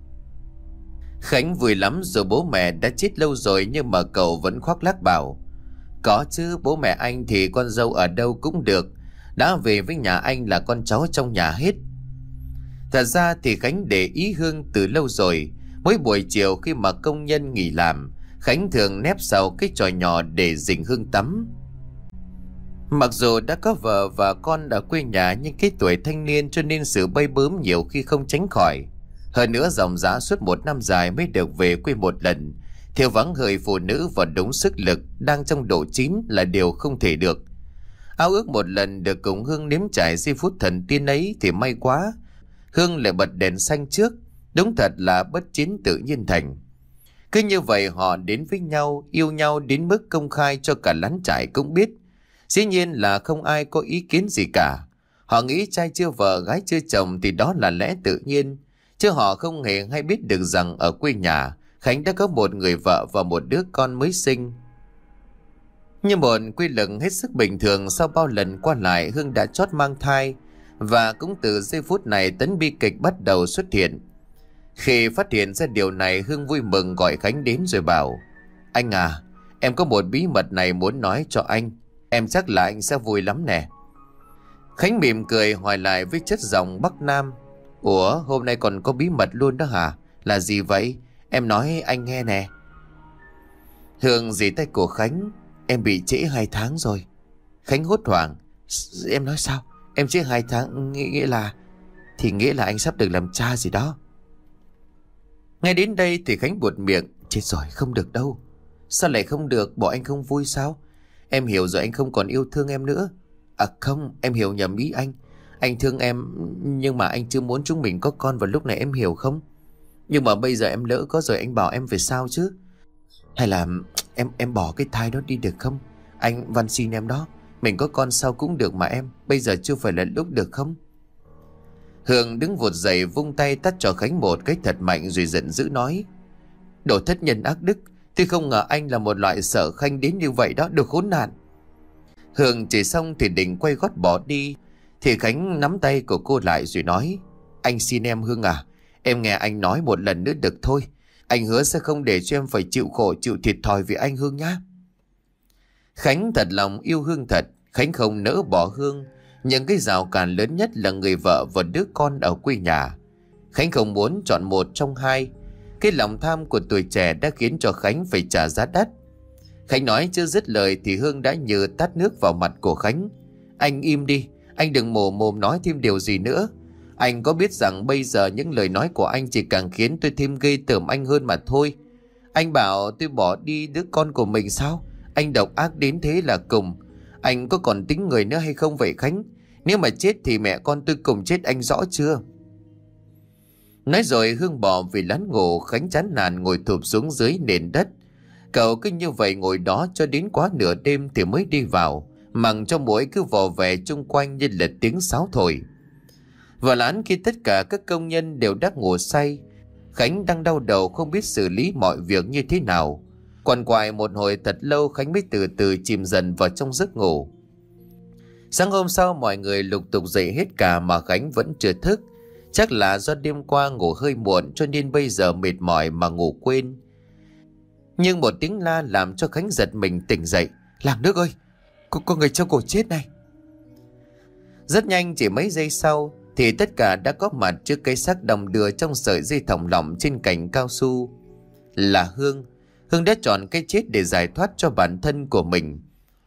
Khánh vui lắm, rồi bố mẹ đã chết lâu rồi nhưng mà cậu vẫn khoác lác bảo: có chứ, bố mẹ anh thì con dâu ở đâu cũng được, đã về với nhà anh là con cháu trong nhà hết. Thật ra thì Khánh để ý Hương từ lâu rồi. Mỗi buổi chiều khi mà công nhân nghỉ làm, Khánh thường nép sau cái chòi nhỏ để dình Hương tắm. Mặc dù đã có vợ và con ở quê nhà, nhưng cái tuổi thanh niên cho nên sự bay bướm nhiều khi không tránh khỏi. Hơn nữa dòng dã suốt một năm dài mới được về quê một lần, thiếu vắng người phụ nữ và đúng sức lực đang trong độ chín là điều không thể được. Ao ước một lần được cùng Hương nếm trải giây phút thần tiên ấy thì may quá, Hương lại bật đèn xanh trước. Đúng thật là bất chiến tự nhiên thành. Cứ như vậy họ đến với nhau, yêu nhau đến mức công khai cho cả lán trại cũng biết. Dĩ nhiên là không ai có ý kiến gì cả. Họ nghĩ trai chưa vợ gái chưa chồng thì đó là lẽ tự nhiên, chứ họ không hề hay biết được rằng ở quê nhà Khánh đã có một người vợ và một đứa con mới sinh. Như một quy luật hết sức bình thường, sau bao lần qua lại Hương đã chót mang thai. Và cũng từ giây phút này tấn bi kịch bắt đầu xuất hiện. Khi phát hiện ra điều này, Hương vui mừng gọi Khánh đến rồi bảo: Anh à, em có một bí mật này muốn nói cho anh. Em chắc là anh sẽ vui lắm nè. Khánh mỉm cười hỏi lại với chất giọng Bắc Nam: Ủa, hôm nay còn có bí mật luôn đó hả? Là gì vậy? Em nói anh nghe nè. Hương dì tay của Khánh: Em bị trễ hai tháng rồi. Khánh hốt hoảng: Em nói sao? Em trễ hai tháng nghĩa là... Thì nghĩa là anh sắp được làm cha gì đó. Ngay đến đây thì Khánh buột miệng: Chết rồi, không được đâu. Sao lại không được? Bộ anh không vui sao? Em hiểu rồi, anh không còn yêu thương em nữa. À không, em hiểu nhầm ý anh. Anh thương em, nhưng mà anh chưa muốn chúng mình có con vào lúc này, em hiểu không? Nhưng mà bây giờ em lỡ có rồi, anh bảo em về sao chứ? Hay là em em bỏ cái thai đó đi được không? Anh van xin em đó. Mình có con sau cũng được mà em. Bây giờ chưa phải là lúc được không? Hương đứng vụt dậy vung tay tát cho Khánh một cái thật mạnh rồi giận dữ nói: Đồ thất nhân ác đức, tôi không ngờ anh là một loại sở khanh đến như vậy đó, đồ khốn nạn. Hương chỉ xong thì định quay gót bỏ đi, thì Khánh nắm tay của cô lại rồi nói: Anh xin em Hương à, em nghe anh nói một lần nữa được thôi. Anh hứa sẽ không để cho em phải chịu khổ chịu thiệt thòi vì anh Hương nhá. Khánh thật lòng yêu Hương thật. Khánh không nỡ bỏ Hương, nhưng cái rào cản lớn nhất là người vợ và đứa con ở quê nhà. Khánh không muốn chọn một trong hai. Cái lòng tham của tuổi trẻ đã khiến cho Khánh phải trả giá đắt. Khánh nói chưa dứt lời thì Hương đã như tát nước vào mặt của Khánh: Anh im đi, anh đừng mồm mồm nói thêm điều gì nữa. Anh có biết rằng bây giờ những lời nói của anh chỉ càng khiến tôi thêm ghê tởm anh hơn mà thôi. Anh bảo tôi bỏ đi đứa con của mình sao? Anh độc ác đến thế là cùng. Anh có còn tính người nữa hay không vậy Khánh? Nếu mà chết thì mẹ con tôi cùng chết, anh rõ chưa? Nói rồi Hương bỏ về lán ngủ. Khánh chán nản ngồi thụp xuống dưới nền đất. Cậu cứ như vậy ngồi đó cho đến quá nửa đêm thì mới đi vào, mặc cho mũi cứ vò vè chung quanh như là tiếng sáo thổi. Vào lán khi tất cả các công nhân đều đã ngủ say, Khánh đang đau đầu không biết xử lý mọi việc như thế nào. Quằn quại một hồi thật lâu, Khánh mới từ từ chìm dần vào trong giấc ngủ. Sáng hôm sau mọi người lục tục dậy hết cả mà Khánh vẫn chưa thức. Chắc là do đêm qua ngủ hơi muộn cho nên bây giờ mệt mỏi mà ngủ quên. Nhưng một tiếng la làm cho Khánh giật mình tỉnh dậy: Làng nước ơi, có, có người trong cổ chết này. Rất nhanh, chỉ mấy giây sau thì tất cả đã có mặt trước cái xác đong đưa trong sợi dây thòng lọng trên cành cao su. Là Hương. Hương đã chọn cái chết để giải thoát cho bản thân của mình.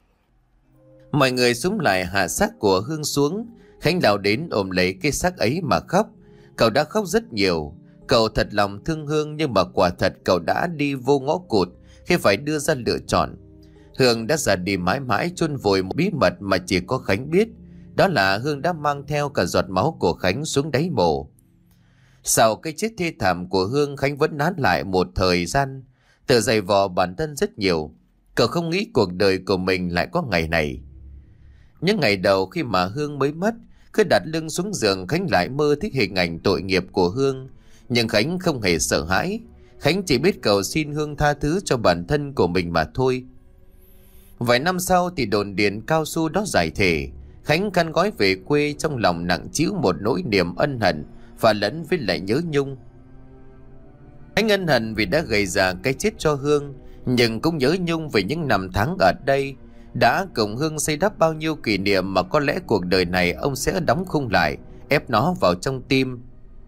Mọi người xúm lại hạ xác của Hương xuống. Khánh lao đến ôm lấy cái xác ấy mà khóc. Cậu đã khóc rất nhiều. Cậu thật lòng thương Hương, nhưng mà quả thật cậu đã đi vô ngõ cụt khi phải đưa ra lựa chọn. Hương đã ra đi mãi mãi, chôn vùi một bí mật mà chỉ có Khánh biết. Đó là Hương đã mang theo cả giọt máu của Khánh xuống đáy mộ. Sau cái chết thê thảm của Hương, Khánh vẫn nán lại một thời gian, tự dày vò bản thân rất nhiều. Cậu không nghĩ cuộc đời của mình lại có ngày này. Những ngày đầu khi mà Hương mới mất, cứ đặt lưng xuống giường, Khánh lại mơ thấy hình ảnh tội nghiệp của Hương. Nhưng Khánh không hề sợ hãi. Khánh chỉ biết cầu xin Hương tha thứ cho bản thân của mình mà thôi. Vài năm sau thì đồn điền cao su đó giải thể. Khánh khăn gói về quê, trong lòng nặng trĩu một nỗi niềm ân hận và lẫn với lại nhớ nhung. Khánh ân hận vì đã gây ra cái chết cho Hương, nhưng cũng nhớ nhung về những năm tháng ở đây đã cùng Hương xây đắp bao nhiêu kỷ niệm mà có lẽ cuộc đời này ông sẽ đóng khung lại, ép nó vào trong tim.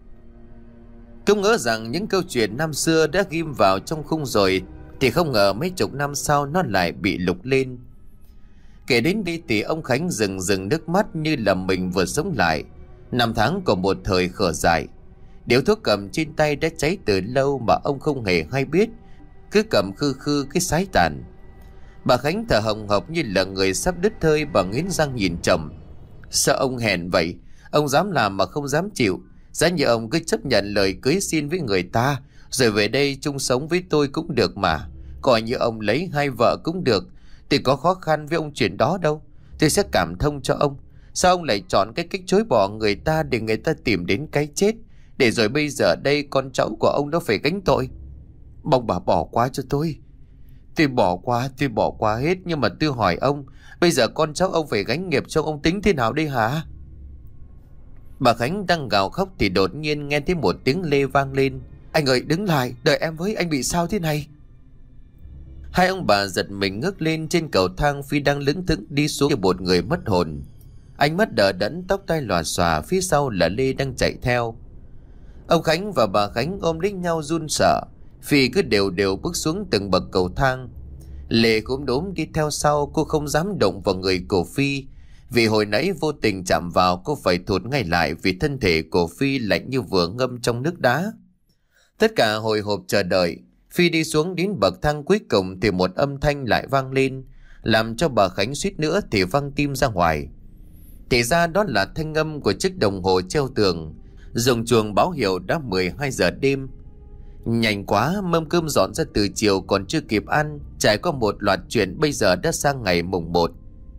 Cũng ngỡ rằng những câu chuyện năm xưa đã ghim vào trong khung rồi, thì không ngờ mấy chục năm sau nó lại bị lục lên. Kể đến đi thì ông Khánh rừng rừng nước mắt như là mình vừa sống lại. Năm tháng của một thời khờ dại. Điếu thuốc cầm trên tay đã cháy từ lâu mà ông không hề hay biết, cứ cầm khư khư cái sái tàn. Bà Khánh thở hồng hộc như là người sắp đứt hơi, bà nghiến răng nhìn chồng. Sao ông hèn vậy? Ông dám làm mà không dám chịu. Giá như ông cứ chấp nhận lời cưới xin với người ta, rồi về đây chung sống với tôi cũng được mà. Coi như ông lấy hai vợ cũng được, thì có khó khăn với ông chuyện đó đâu. Tôi sẽ cảm thông cho ông. Sao ông lại chọn cái cách chối bỏ người ta để người ta tìm đến cái chết, để rồi bây giờ đây con cháu của ông nó phải gánh tội? Mong bà bỏ qua cho tôi. Tôi bỏ qua, tôi bỏ qua hết. Nhưng mà tôi hỏi ông, bây giờ con cháu ông phải gánh nghiệp cho ông tính thế nào đây hả? Bà Khánh đang gào khóc thì đột nhiên nghe thấy một tiếng lê vang lên. Anh ơi đứng lại, đợi em với, anh bị sao thế này? Hai ông bà giật mình ngước lên. Trên cầu thang Phi đang lững thững đi xuống như một người mất hồn. Ánh mắt đờ đẫn, tóc tai lòa xòa, phía sau là Lê đang chạy theo. Ông Khánh và bà Khánh ôm lấy nhau run sợ. Phi cứ đều đều bước xuống từng bậc cầu thang. Lê cũng đốm đi theo sau. Cô không dám động vào người của Phi, vì hồi nãy vô tình chạm vào, cô phải thụt ngay lại vì thân thể của Phi lạnh như vừa ngâm trong nước đá. Tất cả hồi hộp chờ đợi. Phi đi xuống đến bậc thang cuối cùng thì một âm thanh lại vang lên, làm cho bà Khánh suýt nữa thì văng tim ra ngoài. Thì ra đó là thanh âm của chiếc đồng hồ treo tường, rung chuông báo hiệu đã mười hai giờ đêm. Nhanh quá, mâm cơm dọn ra từ chiều còn chưa kịp ăn, trải qua một loạt chuyện bây giờ đã sang ngày mùng một.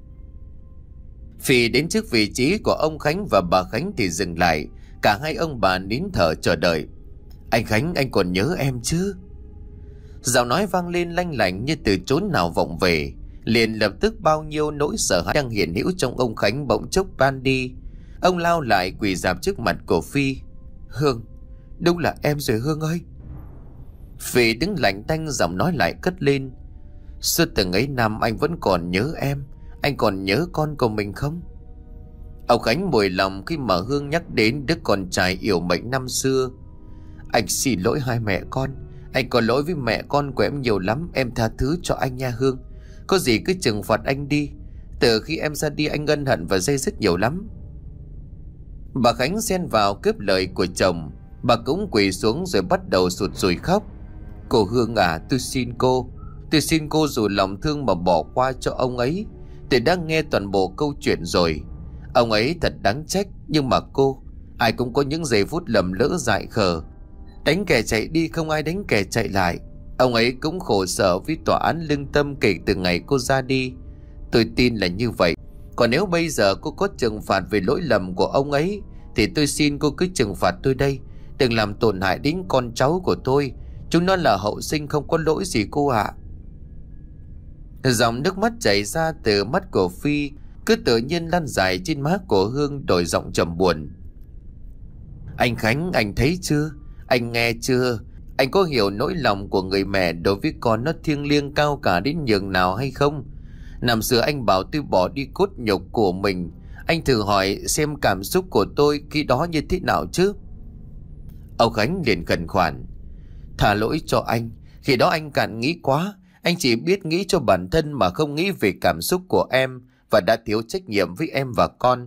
Phi đến trước vị trí của ông Khánh và bà Khánh thì dừng lại. Cả hai ông bà nín thở chờ đợi. Anh Khánh, anh còn nhớ em chứ? Giọng nói vang lên lanh lảnh như từ chốn nào vọng về. Liền lập tức bao nhiêu nỗi sợ hãi đang hiện hữu trong ông Khánh bỗng chốc tan đi. Ông lao lại quỳ rạp trước mặt của Phi. Hương, đúng là em rồi Hương ơi. Phi đứng lạnh tanh, giọng nói lại cất lên. Suốt từng ấy năm anh vẫn còn nhớ em. Anh còn nhớ con của mình không? Ông Khánh mùi lòng khi mà Hương nhắc đến đứa con trai yểu mệnh năm xưa. Anh xin lỗi hai mẹ con. Anh có lỗi với mẹ con của em nhiều lắm. Em tha thứ cho anh nha Hương. Có gì cứ trừng phạt anh đi. Từ khi em ra đi anh ân hận và dây dứt nhiều lắm. Bà Khánh xen vào cướp lời của chồng. Bà cũng quỳ xuống rồi bắt đầu sụt sùi khóc. Cô Hương à, tôi xin cô. Tôi xin cô dù lòng thương mà bỏ qua cho ông ấy. Tôi đã nghe toàn bộ câu chuyện rồi. Ông ấy thật đáng trách. Nhưng mà cô, ai cũng có những giây phút lầm lỡ dại khờ. Đánh kẻ chạy đi không ai đánh kẻ chạy lại. Ông ấy cũng khổ sở vì tòa án lương tâm kể từ ngày cô ra đi. Tôi tin là như vậy. Còn nếu bây giờ cô có trừng phạt về lỗi lầm của ông ấy, thì tôi xin cô cứ trừng phạt tôi đây. Đừng làm tổn hại đến con cháu của tôi. Chúng nó là hậu sinh không có lỗi gì cô ạ. Dòng nước mắt chảy ra từ mắt của Phi cứ tự nhiên lăn dài trên má của Hương, đổi giọng trầm buồn. Anh Khánh, anh thấy chưa? Anh nghe chưa? Anh có hiểu nỗi lòng của người mẹ đối với con nó thiêng liêng cao cả đến nhường nào hay không? Năm xưa anh bảo tôi bỏ đi cốt nhục của mình. Anh thử hỏi xem cảm xúc của tôi khi đó như thế nào chứ? Ông Khánh liền khẩn khoản. Thả lỗi cho anh. Khi đó anh cạn nghĩ quá. Anh chỉ biết nghĩ cho bản thân mà không nghĩ về cảm xúc của em, và đã thiếu trách nhiệm với em và con.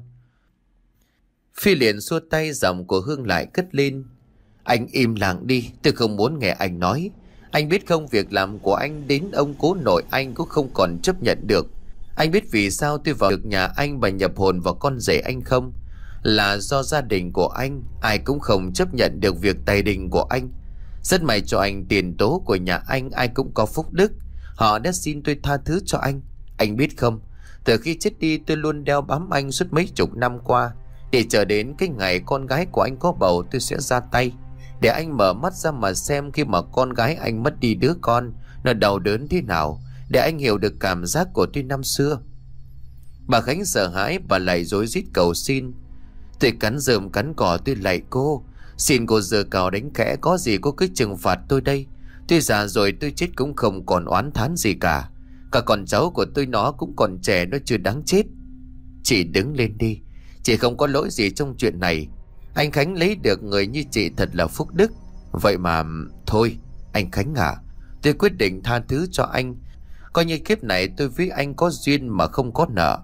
Phi liền xua tay, giọng của Hương lại cất lên. Anh im lặng đi, tôi không muốn nghe anh nói. Anh biết không, việc làm của anh đến ông cố nội anh cũng không còn chấp nhận được. Anh biết vì sao tôi vào được nhà anh và nhập hồn vào con rể anh không? Là do gia đình của anh, ai cũng không chấp nhận được việc tài đình của anh. Rất may cho anh, tiền tố của nhà anh ai cũng có phúc đức. Họ đã xin tôi tha thứ cho anh. Anh biết không, từ khi chết đi tôi luôn đeo bám anh suốt mấy chục năm qua, để chờ đến cái ngày con gái của anh có bầu tôi sẽ ra tay. Để anh mở mắt ra mà xem khi mà con gái anh mất đi đứa con, nó đau đớn thế nào, để anh hiểu được cảm giác của tôi năm xưa. Bà Khánh sợ hãi, bà lại rối rít cầu xin. Tôi cắn rơm cắn cỏ, tôi lạy cô. Xin cô giơ cao đánh khẽ, có gì cô cứ trừng phạt tôi đây. Tôi già rồi, tôi chết cũng không còn oán thán gì cả. Cả con cháu của tôi nó cũng còn trẻ, nó chưa đáng chết. Chị đứng lên đi. Chị không có lỗi gì trong chuyện này. Anh Khánh lấy được người như chị thật là phúc đức. Vậy mà thôi anh Khánh à, tôi quyết định tha thứ cho anh. Coi như kiếp này tôi với anh có duyên mà không có nợ.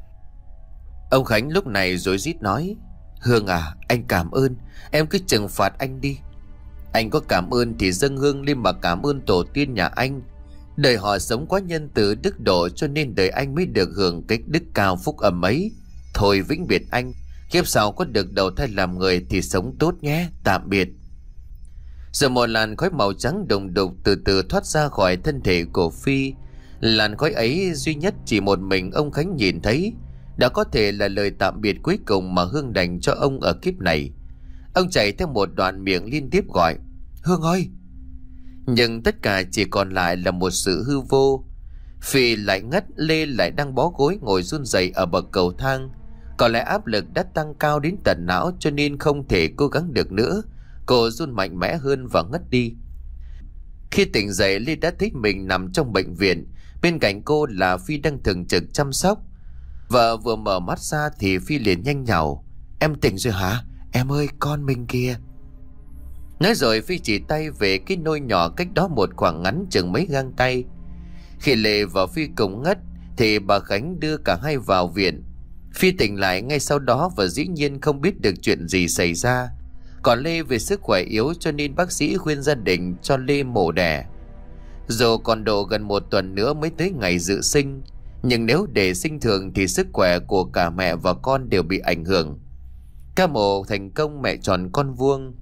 Ông Khánh lúc này rối rít nói: Hương à, anh cảm ơn. Em cứ trừng phạt anh đi. Anh có cảm ơn thì dâng hương lên mà cảm ơn tổ tiên nhà anh. Đời họ sống quá nhân từ đức độ, cho nên đời anh mới được hưởng cái đức cao phúc ẩm ấy. Thôi vĩnh biệt anh, kiếp sau có được đầu thai làm người thì sống tốt nhé, tạm biệt. Rồi một làn khói màu trắng đùng đục từ từ thoát ra khỏi thân thể của Phi. Làn khói ấy duy nhất chỉ một mình ông Khánh nhìn thấy. Đã có thể là lời tạm biệt cuối cùng mà Hương dành cho ông ở kiếp này. Ông chạy theo một đoạn miệng liên tiếp gọi: Hương ơi! Nhưng tất cả chỉ còn lại là một sự hư vô. Phi lại ngất, Lê lại đang bó gối ngồi run rẩy ở bậc cầu thang. Có lẽ áp lực đã tăng cao đến tận não, cho nên không thể cố gắng được nữa. Cô run mạnh mẽ hơn và ngất đi. Khi tỉnh dậy, Lê đã thấy mình nằm trong bệnh viện. Bên cạnh cô là Phi đang thường trực chăm sóc. Vợ vừa mở mắt ra thì Phi liền nhanh nhảu: Em tỉnh rồi hả? Em ơi, con mình kìa. Nói rồi Phi chỉ tay về cái nôi nhỏ cách đó một khoảng ngắn chừng mấy gang tay. Khi Lê và Phi cùng ngất thì bà Khánh đưa cả hai vào viện. Phi tỉnh lại ngay sau đó và dĩ nhiên không biết được chuyện gì xảy ra. Còn Lê vì sức khỏe yếu cho nên bác sĩ khuyên gia đình cho Lê mổ đẻ. Dù còn độ gần một tuần nữa mới tới ngày dự sinh, nhưng nếu để sinh thường thì sức khỏe của cả mẹ và con đều bị ảnh hưởng. Ca mổ thành công, mẹ tròn con vuông,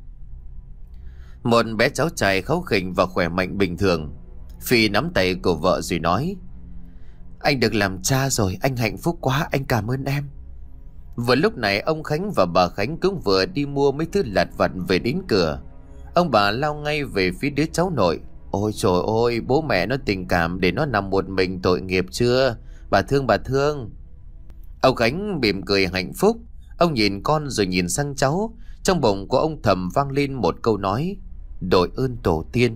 một bé cháu trai kháu khỉnh và khỏe mạnh bình thường. Phi nắm tay của vợ rồi nói: Anh được làm cha rồi, anh hạnh phúc quá, anh cảm ơn em. Vừa lúc này ông Khánh và bà Khánh cũng vừa đi mua mấy thứ lặt vặt về đến cửa. Ông bà lao ngay về phía đứa cháu nội: Ôi trời ơi, bố mẹ nó tình cảm để nó nằm một mình, tội nghiệp chưa? Bà thương, bà thương. Ông Khánh mỉm cười hạnh phúc. Ông nhìn con rồi nhìn sang cháu. Trong bụng của ông thầm vang lên một câu nói: Đội ơn tổ tiên.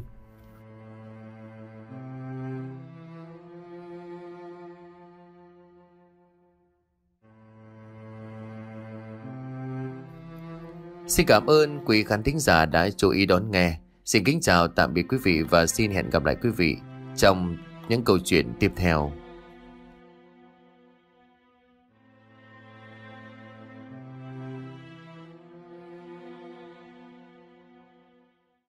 Xin cảm ơn quý khán thính giả đã chú ý đón nghe. Xin kính chào tạm biệt quý vị và xin hẹn gặp lại quý vị trong những câu chuyện tiếp theo.